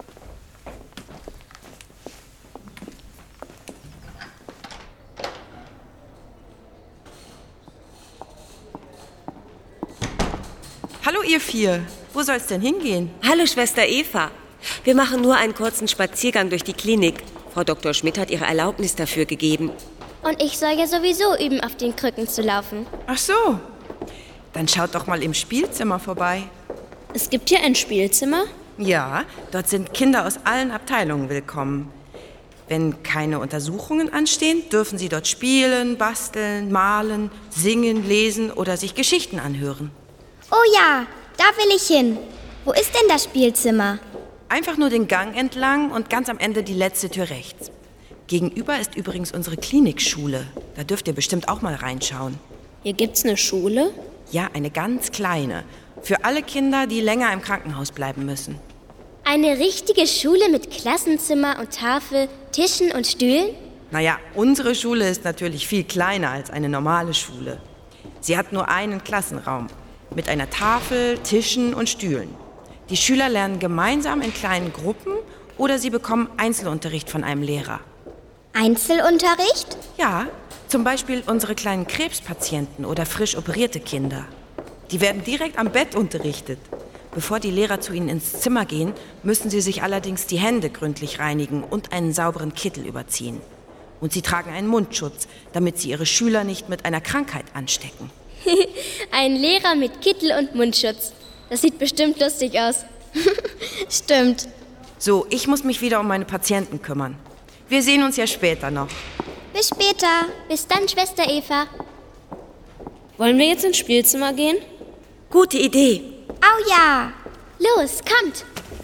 Hallo ihr vier. Wo soll's denn hingehen? Hallo Schwester Eva. Wir machen nur einen kurzen Spaziergang durch die Klinik. Frau Doktor Schmidt hat ihre Erlaubnis dafür gegeben. Und ich soll ja sowieso üben, auf den Krücken zu laufen. Ach so. Dann schaut doch mal im Spielzimmer vorbei. Es gibt hier ein Spielzimmer? Ja, dort sind Kinder aus allen Abteilungen willkommen. Wenn keine Untersuchungen anstehen, dürfen sie dort spielen, basteln, malen, singen, lesen oder sich Geschichten anhören. Oh ja, da will ich hin. Wo ist denn das Spielzimmer? Einfach nur den Gang entlang und ganz am Ende die letzte Tür rechts. Gegenüber ist übrigens unsere Klinikschule. Da dürft ihr bestimmt auch mal reinschauen. Hier gibt's eine Schule? Ja, eine ganz kleine. Für alle Kinder, die länger im Krankenhaus bleiben müssen. Eine richtige Schule mit Klassenzimmer und Tafel, Tischen und Stühlen? Naja, unsere Schule ist natürlich viel kleiner als eine normale Schule. Sie hat nur einen Klassenraum mit einer Tafel, Tischen und Stühlen. Die Schüler lernen gemeinsam in kleinen Gruppen oder sie bekommen Einzelunterricht von einem Lehrer. Einzelunterricht? Ja, zum Beispiel unsere kleinen Krebspatienten oder frisch operierte Kinder. Die werden direkt am Bett unterrichtet. Bevor die Lehrer zu ihnen ins Zimmer gehen, müssen sie sich allerdings die Hände gründlich reinigen und einen sauberen Kittel überziehen. Und sie tragen einen Mundschutz, damit sie ihre Schüler nicht mit einer Krankheit anstecken. Ein Lehrer mit Kittel und Mundschutz. Das sieht bestimmt lustig aus. Stimmt. So, ich muss mich wieder um meine Patienten kümmern. Wir sehen uns ja später noch. Bis später. Bis dann, Schwester Eva. Wollen wir jetzt ins Spielzimmer gehen? Gute Idee. Au ja. Los, kommt.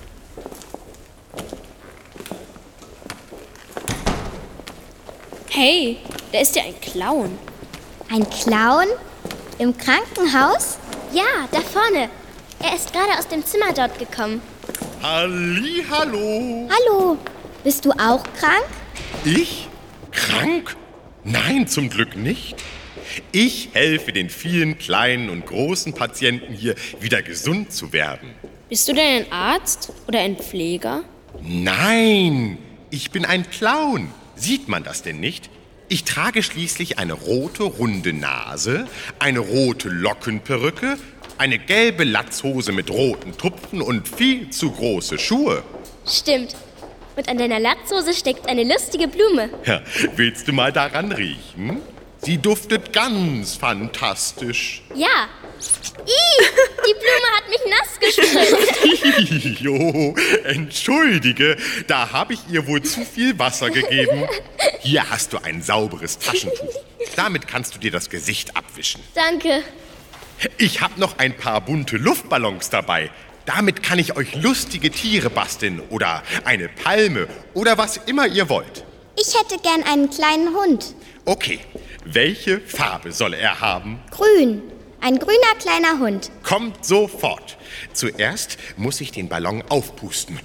Hey, da ist ja ein Clown. Ein Clown? Im Krankenhaus? Ja, da vorne. Er ist gerade aus dem Zimmer dort gekommen. Hallihallo. Hallo. Bist du auch krank? Ich? Krank? Nein, zum Glück nicht. Ich helfe den vielen kleinen und großen Patienten hier, wieder gesund zu werden. Bist du denn ein Arzt oder ein Pfleger? Nein, ich bin ein Clown. Sieht man das denn nicht? Ich trage schließlich eine rote, runde Nase, eine rote Lockenperücke, eine gelbe Latzhose mit roten Tupfen und viel zu große Schuhe. Stimmt. Und an deiner Latzhose steckt eine lustige Blume. Ja, willst du mal daran riechen? Sie duftet ganz fantastisch. Ja. Ih, die Blume hat mich nass gespritzt. Jo, entschuldige, da habe ich ihr wohl zu viel Wasser gegeben. Hier hast du ein sauberes Taschentuch. Damit kannst du dir das Gesicht abwischen. Danke. Ich habe noch ein paar bunte Luftballons dabei. Damit kann ich euch lustige Tiere basteln oder eine Palme oder was immer ihr wollt. Ich hätte gern einen kleinen Hund. Okay, welche Farbe soll er haben? Grün. Ein grüner kleiner Hund. Kommt sofort. Zuerst muss ich den Ballon aufpusten.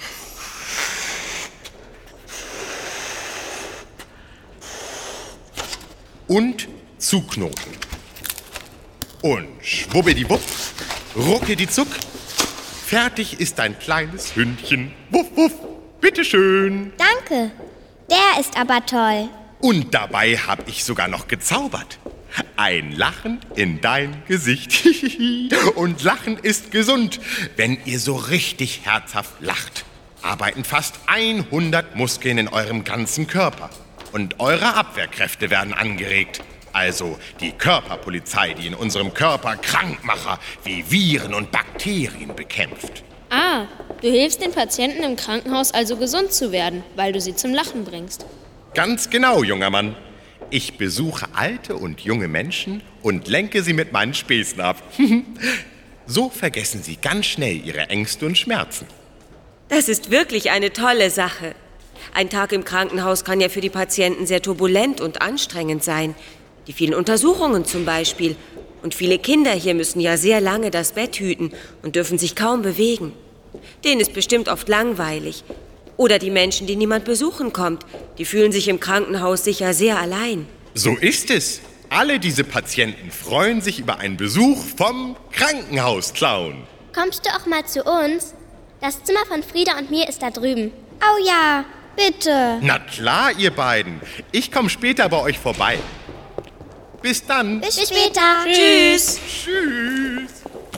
Und zuknoten. Und schwubbediwupp, ruckedizuck. Fertig ist dein kleines Hündchen. Wuff, wuff, bitteschön. Danke. Der ist aber toll. Und dabei habe ich sogar noch gezaubert. Ein Lachen in dein Gesicht. Und Lachen ist gesund. Wenn ihr so richtig herzhaft lacht, arbeiten fast hundert Muskeln in eurem ganzen Körper. Und eure Abwehrkräfte werden angeregt. Also die Körperpolizei, die in unserem Körper Krankmacher wie Viren und Bakterien bekämpft. Ah, du hilfst den Patienten im Krankenhaus also gesund zu werden, weil du sie zum Lachen bringst. Ganz genau, junger Mann. Ich besuche alte und junge Menschen und lenke sie mit meinen Späßen ab. So vergessen sie ganz schnell ihre Ängste und Schmerzen. Das ist wirklich eine tolle Sache. Ein Tag im Krankenhaus kann ja für die Patienten sehr turbulent und anstrengend sein. Die vielen Untersuchungen zum Beispiel. Und viele Kinder hier müssen ja sehr lange das Bett hüten und dürfen sich kaum bewegen. Denen ist bestimmt oft langweilig. Oder die Menschen, die niemand besuchen kommt, die fühlen sich im Krankenhaus sicher sehr allein. So ist es. Alle diese Patienten freuen sich über einen Besuch vom Krankenhausclown. Kommst du auch mal zu uns? Das Zimmer von Frieda und mir ist da drüben. Oh ja, bitte. Na klar, ihr beiden. Ich komme später bei euch vorbei. Bis dann. Bis später. Tschüss. Tschüss.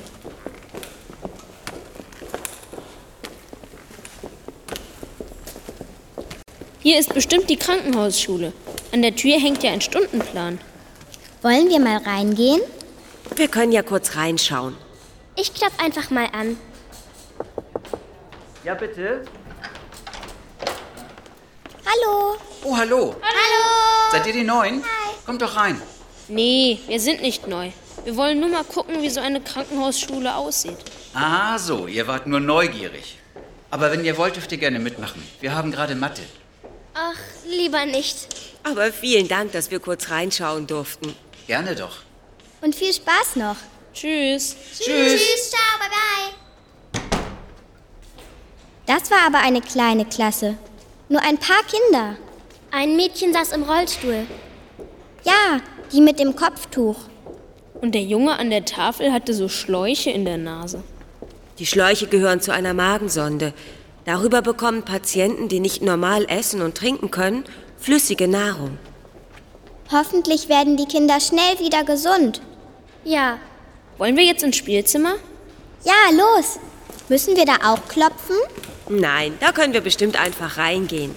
Hier ist bestimmt die Krankenhausschule. An der Tür hängt ja ein Stundenplan. Wollen wir mal reingehen? Wir können ja kurz reinschauen. Ich klopf einfach mal an. Ja, bitte. Hallo. Oh, hallo. Hallo. Seid ihr die Neuen? Hi. Kommt doch rein. Nee, wir sind nicht neu. Wir wollen nur mal gucken, wie so eine Krankenhausschule aussieht. Ah, so, ihr wart nur neugierig. Aber wenn ihr wollt, dürft ihr gerne mitmachen. Wir haben gerade Mathe. Ach, lieber nicht. Aber vielen Dank, dass wir kurz reinschauen durften. Gerne doch. Und viel Spaß noch. Tschüss. Tschüss. Tschüss, ciao, bye bye. Das war aber eine kleine Klasse. Nur ein paar Kinder. Ein Mädchen saß im Rollstuhl. Ja, die mit dem Kopftuch. Und der Junge an der Tafel hatte so Schläuche in der Nase. Die Schläuche gehören zu einer Magensonde. Darüber bekommen Patienten, die nicht normal essen und trinken können, flüssige Nahrung. Hoffentlich werden die Kinder schnell wieder gesund. Ja. Wollen wir jetzt ins Spielzimmer? Ja, los. Müssen wir da auch klopfen? Nein, da können wir bestimmt einfach reingehen.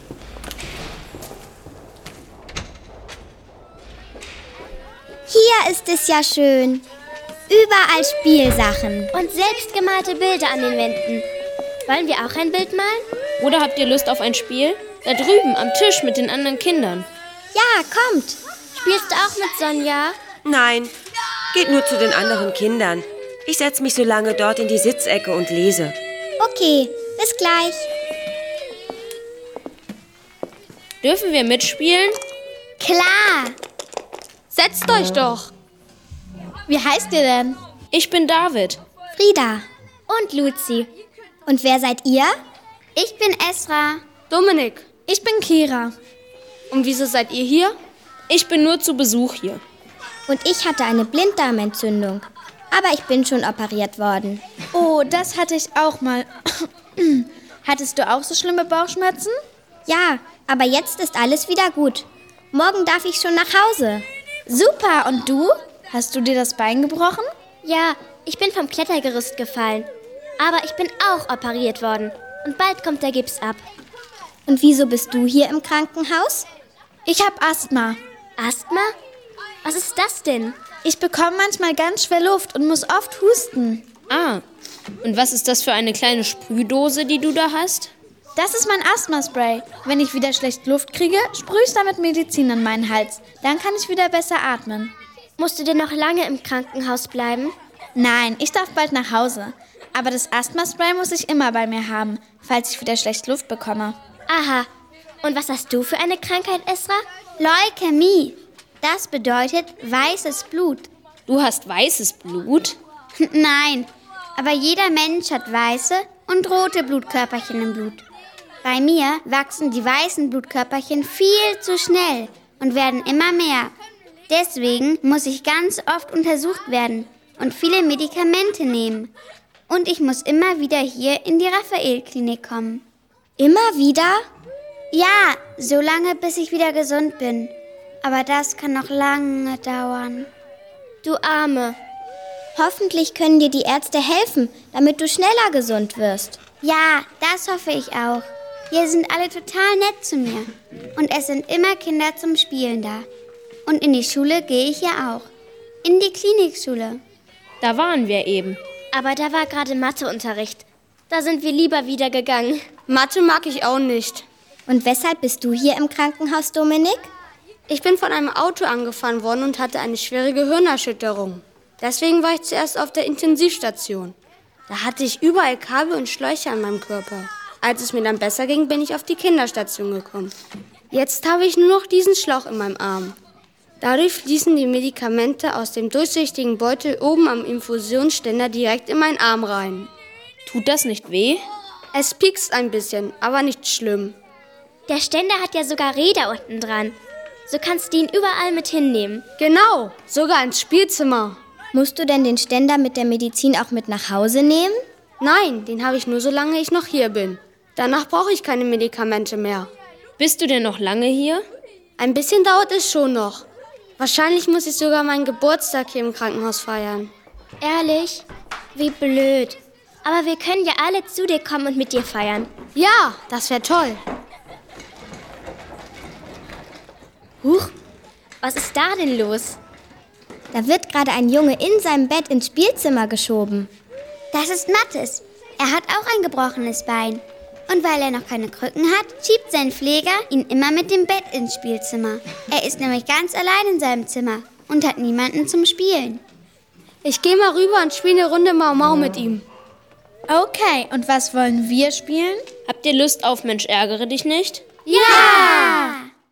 Hier ist es ja schön. überall Spielsachen. Und selbstgemalte Bilder an den Wänden. Wollen wir auch ein Bild malen? Oder habt ihr Lust auf ein Spiel? Da drüben am Tisch mit den anderen Kindern. Ja, kommt. Spielst du auch mit Sonja? Nein, geht nur zu den anderen Kindern. Ich setze mich so lange dort in die Sitzecke und lese. Okay, bis gleich. Dürfen wir mitspielen? Klar. Setzt euch doch. Wie heißt ihr denn? Ich bin David. Frieda. Und Luzi. Und wer seid ihr? Ich bin Esra. Dominik. Ich bin Kira. Und wieso seid ihr hier? Ich bin nur zu Besuch hier. Und ich hatte eine Blinddarmentzündung. Aber ich bin schon operiert worden. Oh, das hatte ich auch mal. Hattest du auch so schlimme Bauchschmerzen? Ja, aber jetzt ist alles wieder gut. Morgen darf ich schon nach Hause. Super, und du? Hast du dir das Bein gebrochen? Ja, ich bin vom Klettergerüst gefallen. Aber ich bin auch operiert worden. Und bald kommt der Gips ab. Und wieso bist du hier im Krankenhaus? Ich habe Asthma. Asthma? Was ist das denn? Ich bekomme manchmal ganz schwer Luft und muss oft husten. Ah, und was ist das für eine kleine Sprühdose, die du da hast? Das ist mein Asthmaspray. Wenn ich wieder schlecht Luft kriege, sprühe ich damit Medizin in meinen Hals. Dann kann ich wieder besser atmen. Musst du denn noch lange im Krankenhaus bleiben? Nein, ich darf bald nach Hause. Aber das Asthmaspray muss ich immer bei mir haben, falls ich wieder schlecht Luft bekomme. Aha. Und was hast du für eine Krankheit, Esra? Leukämie. Das bedeutet weißes Blut. Du hast weißes Blut? Nein, aber jeder Mensch hat weiße und rote Blutkörperchen im Blut. Bei mir wachsen die weißen Blutkörperchen viel zu schnell und werden immer mehr. Deswegen muss ich ganz oft untersucht werden und viele Medikamente nehmen. Und ich muss immer wieder hier in die Raphael-Klinik kommen. Immer wieder? Ja, so lange, bis ich wieder gesund bin. Aber das kann noch lange dauern. Du Arme. Hoffentlich können dir die Ärzte helfen, damit du schneller gesund wirst. Ja, das hoffe ich auch. Hier sind alle total nett zu mir. Und es sind immer Kinder zum Spielen da. Und in die Schule gehe ich ja auch. In die Klinikschule. Da waren wir eben. Aber da war gerade Matheunterricht. Da sind wir lieber wieder gegangen. Mathe mag ich auch nicht. Und weshalb bist du hier im Krankenhaus, Dominik? Ich bin von einem Auto angefahren worden und hatte eine schwere Gehirnerschütterung. Deswegen war ich zuerst auf der Intensivstation. Da hatte ich überall Kabel und Schläuche an meinem Körper. Als es mir dann besser ging, bin ich auf die Kinderstation gekommen. Jetzt habe ich nur noch diesen Schlauch in meinem Arm. Dadurch fließen die Medikamente aus dem durchsichtigen Beutel oben am Infusionsständer direkt in meinen Arm rein. Tut das nicht weh? Es piekst ein bisschen, aber nicht schlimm. Der Ständer hat ja sogar Räder unten dran. So kannst du ihn überall mit hinnehmen. Genau, sogar ins Spielzimmer. Musst du denn den Ständer mit der Medizin auch mit nach Hause nehmen? Nein, den habe ich nur, solange ich noch hier bin. Danach brauche ich keine Medikamente mehr. Bist du denn noch lange hier? Ein bisschen dauert es schon noch. Wahrscheinlich muss ich sogar meinen Geburtstag hier im Krankenhaus feiern. Ehrlich? Wie blöd. Aber wir können ja alle zu dir kommen und mit dir feiern. Ja, das wäre toll. Huch, was ist da denn los? Da wird gerade ein Junge in seinem Bett ins Spielzimmer geschoben. Das ist Mathis. Er hat auch ein gebrochenes Bein. Und weil er noch keine Krücken hat, schiebt sein Pfleger ihn immer mit dem Bett ins Spielzimmer. Er ist nämlich ganz allein in seinem Zimmer und hat niemanden zum Spielen. Ich gehe mal rüber und spiele eine Runde Mau Mau mit ihm. Okay, und was wollen wir spielen? Habt ihr Lust auf Mensch, ärgere dich nicht? Ja!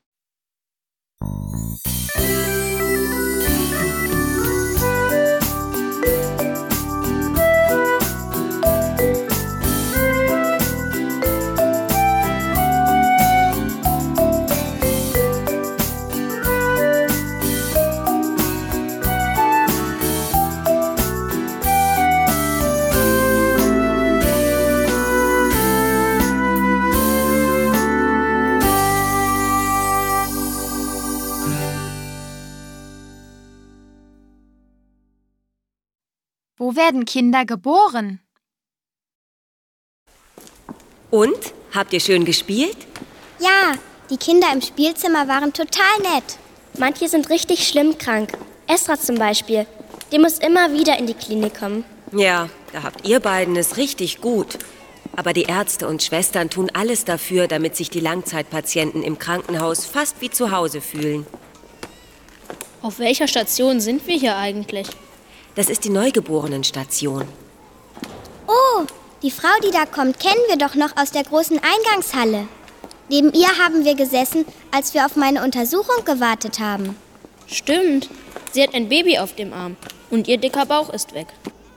Wo werden Kinder geboren? Und? Habt ihr schön gespielt? Ja, die Kinder im Spielzimmer waren total nett. Manche sind richtig schlimm krank. Esra zum Beispiel. Der muss immer wieder in die Klinik kommen. Ja, da habt ihr beiden es richtig gut. Aber die Ärzte und Schwestern tun alles dafür, damit sich die Langzeitpatienten im Krankenhaus fast wie zu Hause fühlen. Auf welcher Station sind wir hier eigentlich? Das ist die Neugeborenenstation. Oh, die Frau, die da kommt, kennen wir doch noch aus der großen Eingangshalle. Neben ihr haben wir gesessen, als wir auf meine Untersuchung gewartet haben. Stimmt. Sie hat ein Baby auf dem Arm und ihr dicker Bauch ist weg.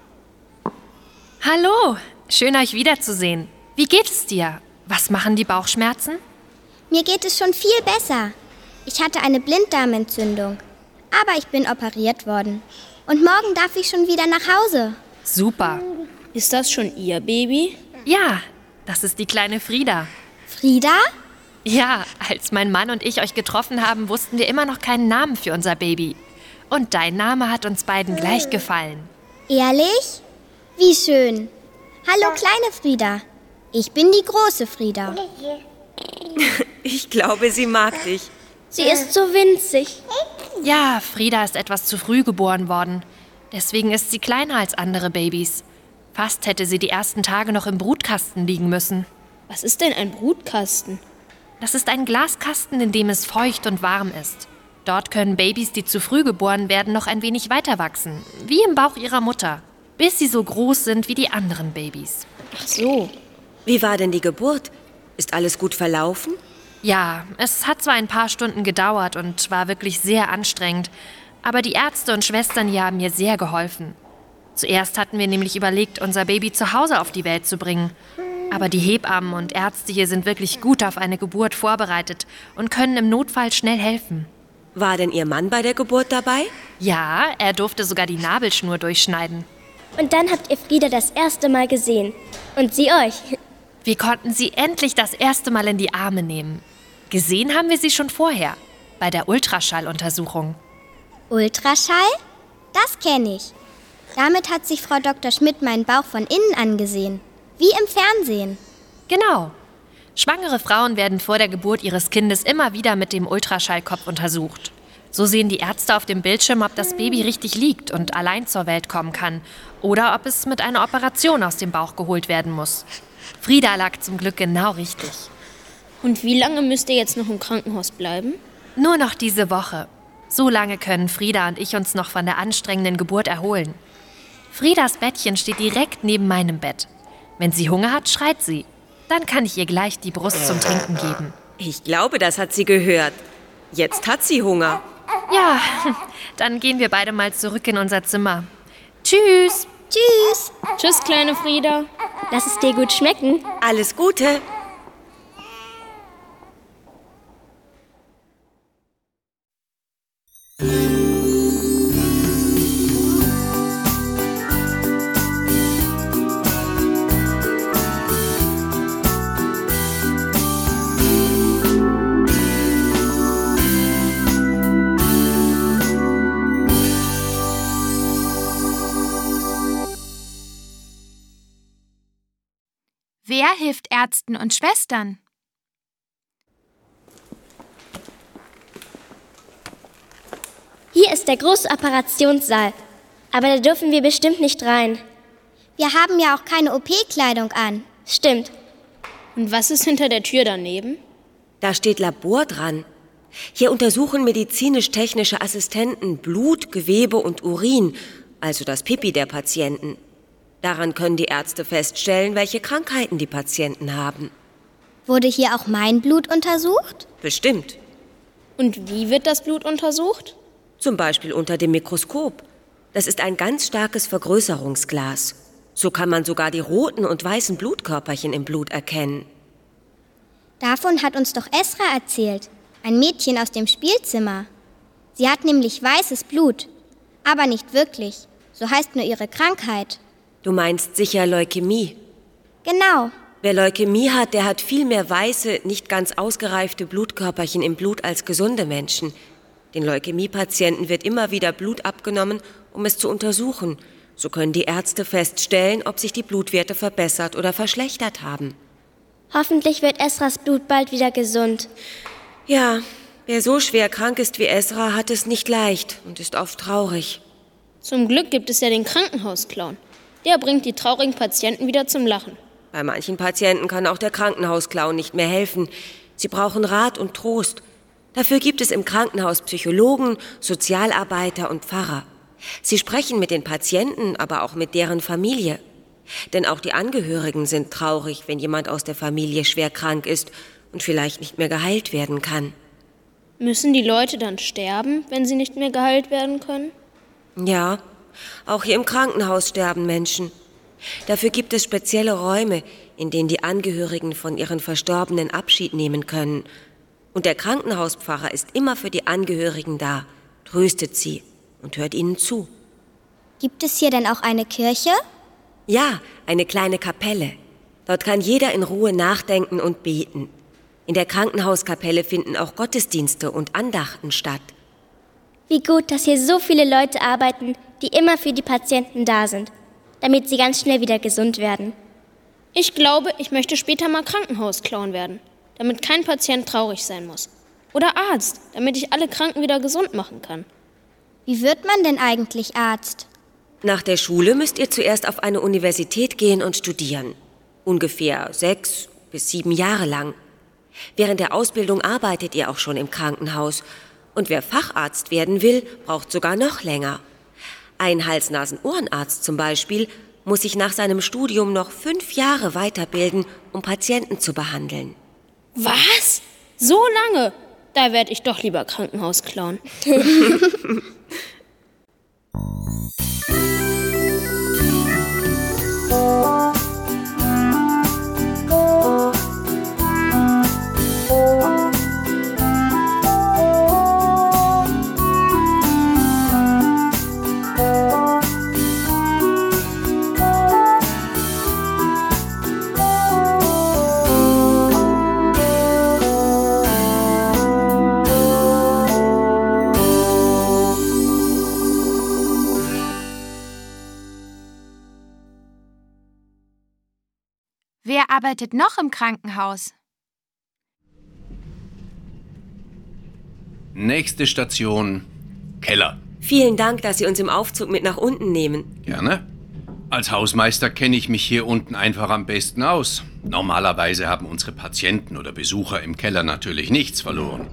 Hallo, schön euch wiederzusehen. Wie geht es dir? Was machen die Bauchschmerzen? Mir geht es schon viel besser. Ich hatte eine Blinddarmentzündung, aber ich bin operiert worden. Und morgen darf ich schon wieder nach Hause. Super. Ist das schon Ihr Baby? Ja, das ist die kleine Frieda. Frieda? Ja, als mein Mann und ich euch getroffen haben, wussten wir immer noch keinen Namen für unser Baby. Und dein Name hat uns beiden gleich gefallen. Ehrlich? Wie schön. Hallo, kleine Frieda. Ich bin die große Frieda. Ich glaube, sie mag dich. Sie ist so winzig. Ja, Frieda ist etwas zu früh geboren worden. Deswegen ist sie kleiner als andere Babys. Fast hätte sie die ersten Tage noch im Brutkasten liegen müssen. Was ist denn ein Brutkasten? Das ist ein Glaskasten, in dem es feucht und warm ist. Dort können Babys, die zu früh geboren werden, noch ein wenig weiter wachsen. Wie im Bauch ihrer Mutter. Bis sie so groß sind wie die anderen Babys. Ach so. Wie war denn die Geburt? Ist alles gut verlaufen? Ja, es hat zwar ein paar Stunden gedauert und war wirklich sehr anstrengend, aber die Ärzte und Schwestern hier haben mir sehr geholfen. Zuerst hatten wir nämlich überlegt, unser Baby zu Hause auf die Welt zu bringen. Aber die Hebammen und Ärzte hier sind wirklich gut auf eine Geburt vorbereitet und können im Notfall schnell helfen. War denn Ihr Mann bei der Geburt dabei? Ja, er durfte sogar die Nabelschnur durchschneiden. Und dann habt ihr Frieda das erste Mal gesehen. Und sie euch. Wir konnten sie endlich das erste Mal in die Arme nehmen. Gesehen haben wir sie schon vorher, bei der Ultraschalluntersuchung. Ultraschall? Das kenne ich. Damit hat sich Frau Doktor Schmidt meinen Bauch von innen angesehen. Wie im Fernsehen. Genau. Schwangere Frauen werden vor der Geburt ihres Kindes immer wieder mit dem Ultraschallkopf untersucht. So sehen die Ärzte auf dem Bildschirm, ob das Baby richtig liegt und allein zur Welt kommen kann oder ob es mit einer Operation aus dem Bauch geholt werden muss. Frieda lag zum Glück genau richtig. Und wie lange müsst ihr jetzt noch im Krankenhaus bleiben? Nur noch diese Woche. So lange können Frieda und ich uns noch von der anstrengenden Geburt erholen. Friedas Bettchen steht direkt neben meinem Bett. Wenn sie Hunger hat, schreit sie. Dann kann ich ihr gleich die Brust zum Trinken geben. Ich glaube, das hat sie gehört. Jetzt hat sie Hunger. Ja, dann gehen wir beide mal zurück in unser Zimmer. Tschüss. Tschüss. Tschüss, kleine Frieda. Lass es dir gut schmecken. Alles Gute. Wer hilft Ärzten und Schwestern? Hier ist der große Operationssaal. Aber da dürfen wir bestimmt nicht rein. Wir haben ja auch keine O P-Kleidung an. Stimmt. Und was ist hinter der Tür daneben? Da steht Labor dran. Hier untersuchen medizinisch-technische Assistenten Blut, Gewebe und Urin, also das Pipi der Patienten. Daran können die Ärzte feststellen, welche Krankheiten die Patienten haben. Wurde hier auch mein Blut untersucht? Bestimmt. Und wie wird das Blut untersucht? Zum Beispiel unter dem Mikroskop. Das ist ein ganz starkes Vergrößerungsglas. So kann man sogar die roten und weißen Blutkörperchen im Blut erkennen. Davon hat uns doch Esra erzählt, ein Mädchen aus dem Spielzimmer. Sie hat nämlich weißes Blut, aber nicht wirklich. So heißt nur ihre Krankheit. Du meinst sicher Leukämie. Genau. Wer Leukämie hat, der hat viel mehr weiße, nicht ganz ausgereifte Blutkörperchen im Blut als gesunde Menschen. Den Leukämie-Patienten wird immer wieder Blut abgenommen, um es zu untersuchen. So können die Ärzte feststellen, ob sich die Blutwerte verbessert oder verschlechtert haben. Hoffentlich wird Esras Blut bald wieder gesund. Ja, wer so schwer krank ist wie Esra, hat es nicht leicht und ist oft traurig. Zum Glück gibt es ja den Krankenhausclown. Der bringt die traurigen Patienten wieder zum Lachen. Bei manchen Patienten kann auch der Krankenhausclown nicht mehr helfen. Sie brauchen Rat und Trost. Dafür gibt es im Krankenhaus Psychologen, Sozialarbeiter und Pfarrer. Sie sprechen mit den Patienten, aber auch mit deren Familie. Denn auch die Angehörigen sind traurig, wenn jemand aus der Familie schwer krank ist und vielleicht nicht mehr geheilt werden kann. Müssen die Leute dann sterben, wenn sie nicht mehr geheilt werden können? Ja, auch hier im Krankenhaus sterben Menschen. Dafür gibt es spezielle Räume, in denen die Angehörigen von ihren Verstorbenen Abschied nehmen können. Und der Krankenhauspfarrer ist immer für die Angehörigen da, tröstet sie und hört ihnen zu. Gibt es hier denn auch eine Kirche? Ja, eine kleine Kapelle. Dort kann jeder in Ruhe nachdenken und beten. In der Krankenhauskapelle finden auch Gottesdienste und Andachten statt. Wie gut, dass hier so viele Leute arbeiten, die immer für die Patienten da sind, damit sie ganz schnell wieder gesund werden. Ich glaube, ich möchte später mal Krankenhausclown werden, damit kein Patient traurig sein muss. Oder Arzt, damit ich alle Kranken wieder gesund machen kann. Wie wird man denn eigentlich Arzt? Nach der Schule müsst ihr zuerst auf eine Universität gehen und studieren. Ungefähr sechs bis sieben Jahre lang. Während der Ausbildung arbeitet ihr auch schon im Krankenhaus. Und wer Facharzt werden will, braucht sogar noch länger. Ein Hals-Nasen-Ohrenarzt zum Beispiel muss sich nach seinem Studium noch fünf Jahre weiterbilden, um Patienten zu behandeln. Was? So lange? Da werde ich doch lieber Krankenhausclown. Wer arbeitet noch im Krankenhaus? Nächste Station, Keller. Vielen Dank, dass Sie uns im Aufzug mit nach unten nehmen. Gerne. Als Hausmeister kenne ich mich hier unten einfach am besten aus. Normalerweise haben unsere Patienten oder Besucher im Keller natürlich nichts verloren.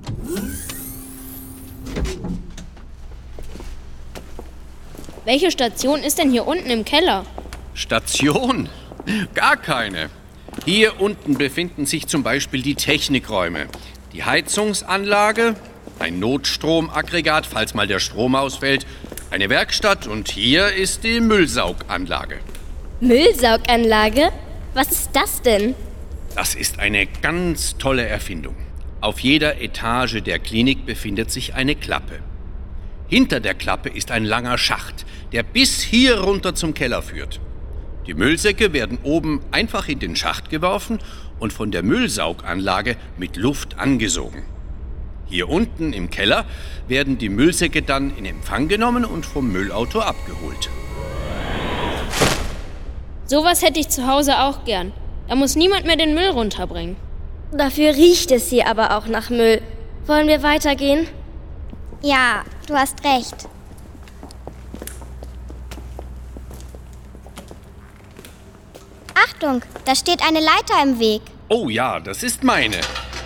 Welche Station ist denn hier unten im Keller? Station? Gar keine. Hier unten befinden sich zum Beispiel die Technikräume, die Heizungsanlage, ein Notstromaggregat, falls mal der Strom ausfällt, eine Werkstatt und hier ist die Müllsauganlage. Müllsauganlage? Was ist das denn? Das ist eine ganz tolle Erfindung. Auf jeder Etage der Klinik befindet sich eine Klappe. Hinter der Klappe ist ein langer Schacht, der bis hier runter zum Keller führt. Die Müllsäcke werden oben einfach in den Schacht geworfen und von der Müllsauganlage mit Luft angesogen. Hier unten im Keller werden die Müllsäcke dann in Empfang genommen und vom Müllauto abgeholt. Sowas hätte ich zu Hause auch gern. Da muss niemand mehr den Müll runterbringen. Dafür riecht es hier aber auch nach Müll. Wollen wir weitergehen? Ja, du hast recht. Achtung, da steht eine Leiter im Weg. Oh ja, das ist meine.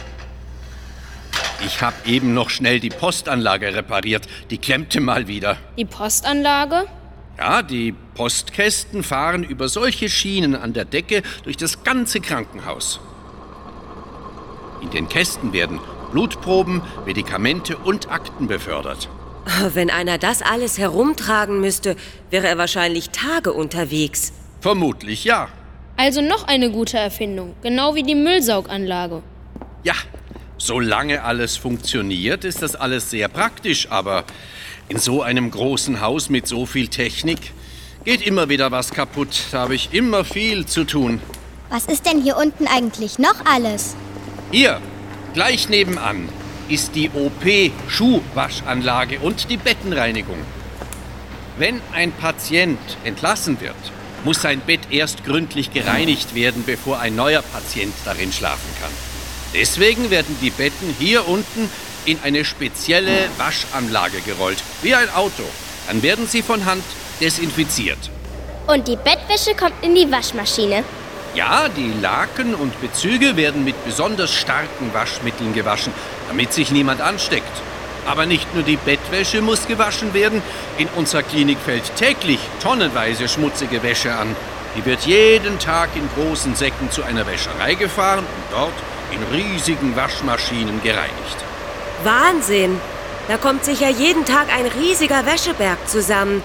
Ich habe eben noch schnell die Postanlage repariert. Die klemmte mal wieder. Die Postanlage? Ja, die Postkästen fahren über solche Schienen an der Decke durch das ganze Krankenhaus. In den Kästen werden Blutproben, Medikamente und Akten befördert. Wenn einer das alles herumtragen müsste, wäre er wahrscheinlich Tage unterwegs. Vermutlich ja. Also noch eine gute Erfindung, genau wie die Müllsauganlage. Ja, solange alles funktioniert, ist das alles sehr praktisch, aber in so einem großen Haus mit so viel Technik geht immer wieder was kaputt. Da habe ich immer viel zu tun. Was ist denn hier unten eigentlich noch alles? Hier, gleich nebenan, ist die O P-Schuhwaschanlage und die Bettenreinigung. Wenn ein Patient entlassen wird, muss sein Bett erst gründlich gereinigt werden, bevor ein neuer Patient darin schlafen kann. Deswegen werden die Betten hier unten in eine spezielle Waschanlage gerollt, wie ein Auto. Dann werden sie von Hand desinfiziert. Und die Bettwäsche kommt in die Waschmaschine. Ja, die Laken und Bezüge werden mit besonders starken Waschmitteln gewaschen, damit sich niemand ansteckt. Aber nicht nur die Bettwäsche muss gewaschen werden. In unserer Klinik fällt täglich tonnenweise schmutzige Wäsche an. Die wird jeden Tag in großen Säcken zu einer Wäscherei gefahren und dort in riesigen Waschmaschinen gereinigt. Wahnsinn! Da kommt sicher jeden Tag ein riesiger Wäscheberg zusammen.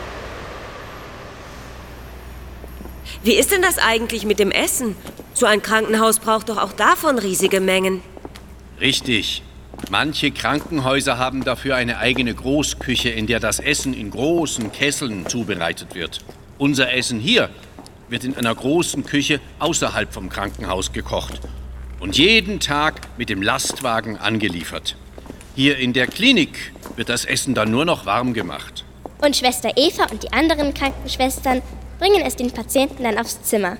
Wie ist denn das eigentlich mit dem Essen? So ein Krankenhaus braucht doch auch davon riesige Mengen. Richtig. Manche Krankenhäuser haben dafür eine eigene Großküche, in der das Essen in großen Kesseln zubereitet wird. Unser Essen hier wird in einer großen Küche außerhalb vom Krankenhaus gekocht und jeden Tag mit dem Lastwagen angeliefert. Hier in der Klinik wird das Essen dann nur noch warm gemacht. Und Schwester Eva und die anderen Krankenschwestern bringen es den Patienten dann aufs Zimmer.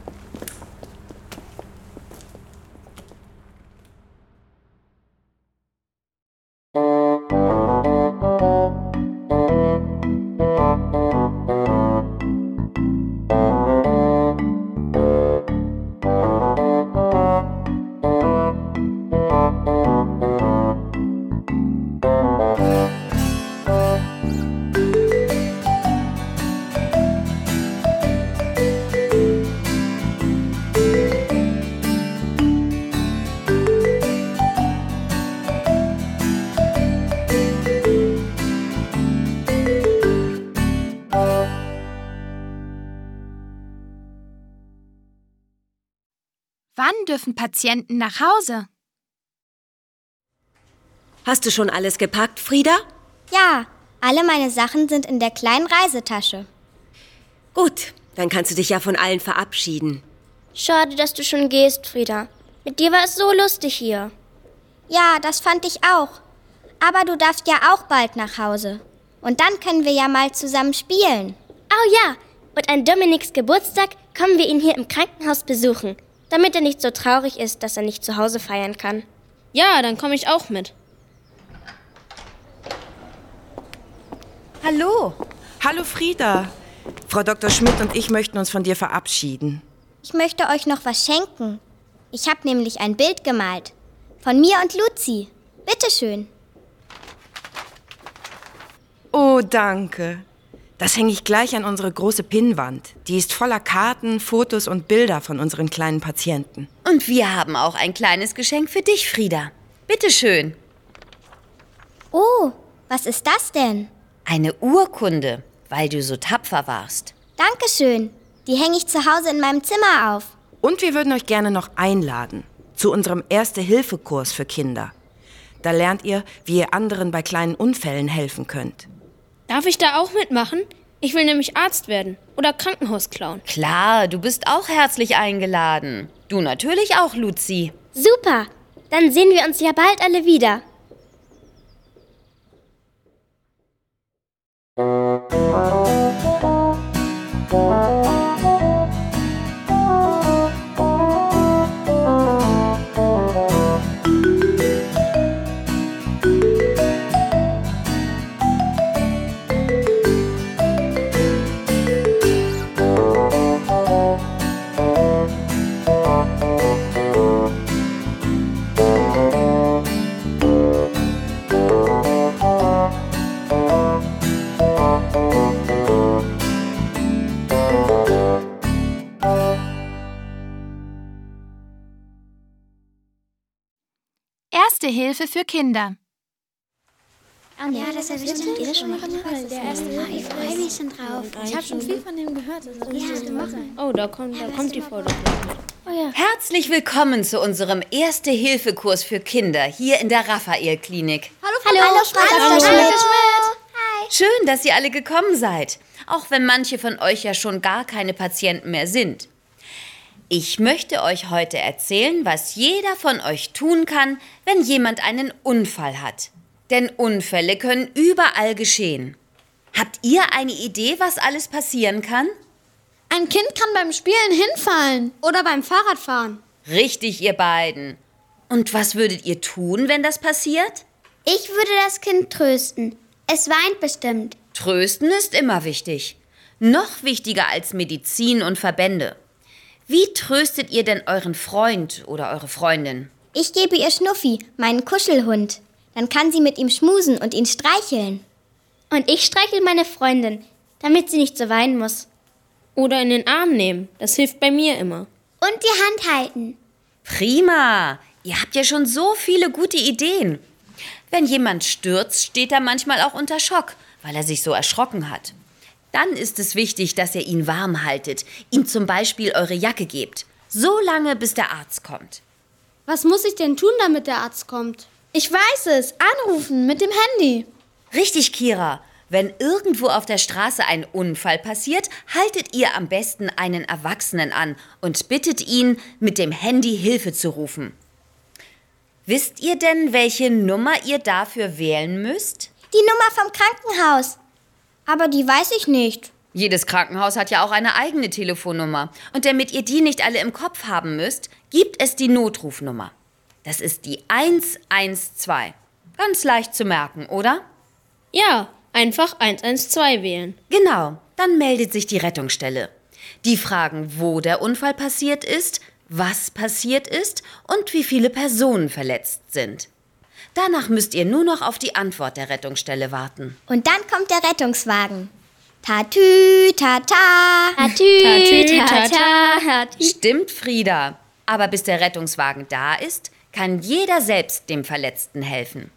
Wann dürfen Patienten nach Hause? Hast du schon alles gepackt, Frieda? Ja, alle meine Sachen sind in der kleinen Reisetasche. Gut, dann kannst du dich ja von allen verabschieden. Schade, dass du schon gehst, Frieda. Mit dir war es so lustig hier. Ja, das fand ich auch. Aber du darfst ja auch bald nach Hause. Und dann können wir ja mal zusammen spielen. Oh ja, und an Dominiks Geburtstag kommen wir ihn hier im Krankenhaus besuchen, damit er nicht so traurig ist, dass er nicht zu Hause feiern kann. Ja, dann komme ich auch mit. Hallo. Hallo Frieda. Frau Doktor Schmidt und ich möchten uns von dir verabschieden. Ich möchte euch noch was schenken. Ich habe nämlich ein Bild gemalt. Von mir und Luzi. Bitteschön. Oh, danke. Das hänge ich gleich an unsere große Pinnwand. Die ist voller Karten, Fotos und Bilder von unseren kleinen Patienten. Und wir haben auch ein kleines Geschenk für dich, Frieda. Bitte schön. Oh, was ist das denn? Eine Urkunde, weil du so tapfer warst. Dankeschön. Die hänge ich zu Hause in meinem Zimmer auf. Und wir würden euch gerne noch einladen zu unserem Erste-Hilfe-Kurs für Kinder. Da lernt ihr, wie ihr anderen bei kleinen Unfällen helfen könnt. Darf ich da auch mitmachen? Ich will nämlich Arzt werden oder Krankenhausclown. Klar, du bist auch herzlich eingeladen. Du natürlich auch, Luzi. Super, dann sehen wir uns ja bald alle wieder. Erste Hilfe für Kinder. Oh, ja, das ist ja bestimmt ihr schon mal gemacht. Der erste Mal, ich freue mich schon drauf. Ich habe schon viel von dem gehört. Das ist ja. Oh, da kommt, da kommt die Frau. Oh, ja. Herzlich willkommen zu unserem Erste-Hilfe-Kurs für Kinder hier in der Raphael-Klinik. Hallo, Hallo, Hallo, Frau Doktor Schmidt. Hi. Schön, dass ihr alle gekommen seid, auch wenn manche von euch ja schon gar keine Patienten mehr sind. Ich möchte euch heute erzählen, was jeder von euch tun kann, wenn jemand einen Unfall hat. Denn Unfälle können überall geschehen. Habt ihr eine Idee, was alles passieren kann? Ein Kind kann beim Spielen hinfallen. Oder beim Fahrradfahren. Richtig, ihr beiden. Und was würdet ihr tun, wenn das passiert? Ich würde das Kind trösten. Es weint bestimmt. Trösten ist immer wichtig. Noch wichtiger als Medizin und Verbände. Wie tröstet ihr denn euren Freund oder eure Freundin? Ich gebe ihr Schnuffi, meinen Kuschelhund. Dann kann sie mit ihm schmusen und ihn streicheln. Und ich streichel meine Freundin, damit sie nicht so weinen muss. Oder in den Arm nehmen. Das hilft bei mir immer. Und die Hand halten. Prima! Ihr habt ja schon so viele gute Ideen. Wenn jemand stürzt, steht er manchmal auch unter Schock, weil er sich so erschrocken hat. Dann ist es wichtig, dass ihr ihn warm haltet, ihm zum Beispiel eure Jacke gebt. So lange, bis der Arzt kommt. Was muss ich denn tun, damit der Arzt kommt? Ich weiß es. Anrufen mit dem Handy. Richtig, Kira. Wenn irgendwo auf der Straße ein Unfall passiert, haltet ihr am besten einen Erwachsenen an und bittet ihn, mit dem Handy Hilfe zu rufen. Wisst ihr denn, welche Nummer ihr dafür wählen müsst? Die Nummer vom Krankenhaus. Aber die weiß ich nicht. Jedes Krankenhaus hat ja auch eine eigene Telefonnummer. Und damit ihr die nicht alle im Kopf haben müsst, gibt es die Notrufnummer. Das ist die eins eins zwei. Ganz leicht zu merken, oder? Ja, einfach eins eins zwei wählen. Genau, dann meldet sich die Rettungsstelle. Die fragen, wo der Unfall passiert ist, was passiert ist und wie viele Personen verletzt sind. Danach müsst ihr nur noch auf die Antwort der Rettungsstelle warten. Und dann kommt der Rettungswagen. Tatü, tata. Tatü, Tatü, tata. Tatü. Stimmt, Frieda. Aber bis der Rettungswagen da ist, kann jeder selbst dem Verletzten helfen.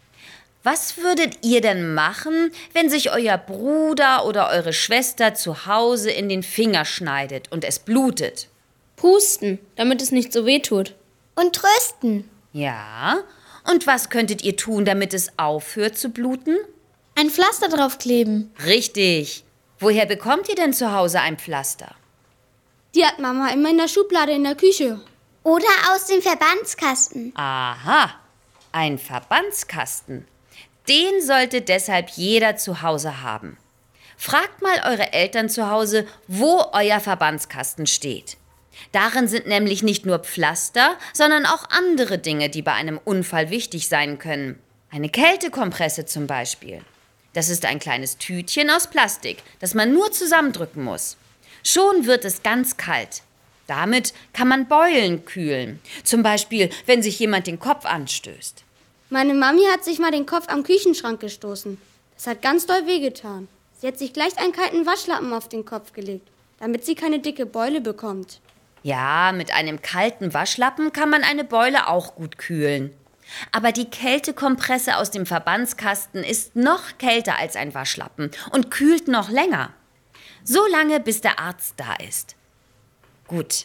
Was würdet ihr denn machen, wenn sich euer Bruder oder eure Schwester zu Hause in den Finger schneidet und es blutet? Pusten, damit es nicht so weh tut. Und trösten. Ja, und was könntet ihr tun, damit es aufhört zu bluten? Ein Pflaster draufkleben. Richtig. Woher bekommt ihr denn zu Hause ein Pflaster? Die hat Mama immer in der Schublade in der Küche. Oder aus dem Verbandskasten. Aha, ein Verbandskasten. Den sollte deshalb jeder zu Hause haben. Fragt mal eure Eltern zu Hause, wo euer Verbandskasten steht. Darin sind nämlich nicht nur Pflaster, sondern auch andere Dinge, die bei einem Unfall wichtig sein können. Eine Kältekompresse zum Beispiel. Das ist ein kleines Tütchen aus Plastik, das man nur zusammendrücken muss. Schon wird es ganz kalt. Damit kann man Beulen kühlen. Zum Beispiel, wenn sich jemand den Kopf anstößt. Meine Mami hat sich mal den Kopf am Küchenschrank gestoßen. Das hat ganz doll wehgetan. Sie hat sich gleich einen kalten Waschlappen auf den Kopf gelegt, damit sie keine dicke Beule bekommt. Ja, mit einem kalten Waschlappen kann man eine Beule auch gut kühlen. Aber die Kältekompresse aus dem Verbandskasten ist noch kälter als ein Waschlappen und kühlt noch länger. So lange, bis der Arzt da ist. Gut.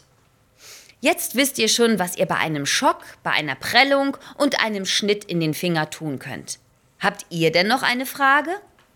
Jetzt wisst ihr schon, was ihr bei einem Schock, bei einer Prellung und einem Schnitt in den Finger tun könnt. Habt ihr denn noch eine Frage?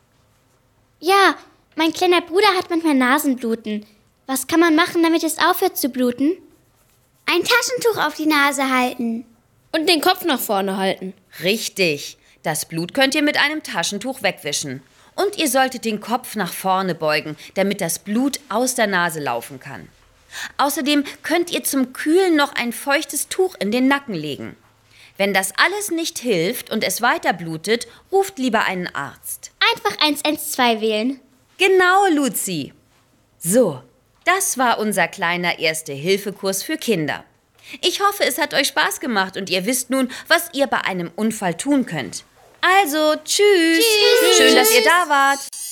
Ja, mein kleiner Bruder hat manchmal Nasenbluten. Was kann man machen, damit es aufhört zu bluten? Ein Taschentuch auf die Nase halten. Und den Kopf nach vorne halten. Richtig. Das Blut könnt ihr mit einem Taschentuch wegwischen. Und ihr solltet den Kopf nach vorne beugen, damit das Blut aus der Nase laufen kann. Außerdem könnt ihr zum Kühlen noch ein feuchtes Tuch in den Nacken legen. Wenn das alles nicht hilft und es weiter blutet, ruft lieber einen Arzt. Einfach eins eins zwei wählen. Genau, Luzi. So, das war unser kleiner Erste-Hilfe-Kurs für Kinder. Ich hoffe, es hat euch Spaß gemacht und ihr wisst nun, was ihr bei einem Unfall tun könnt. Also, tschüss. Tschüss. Schön, dass ihr da wart.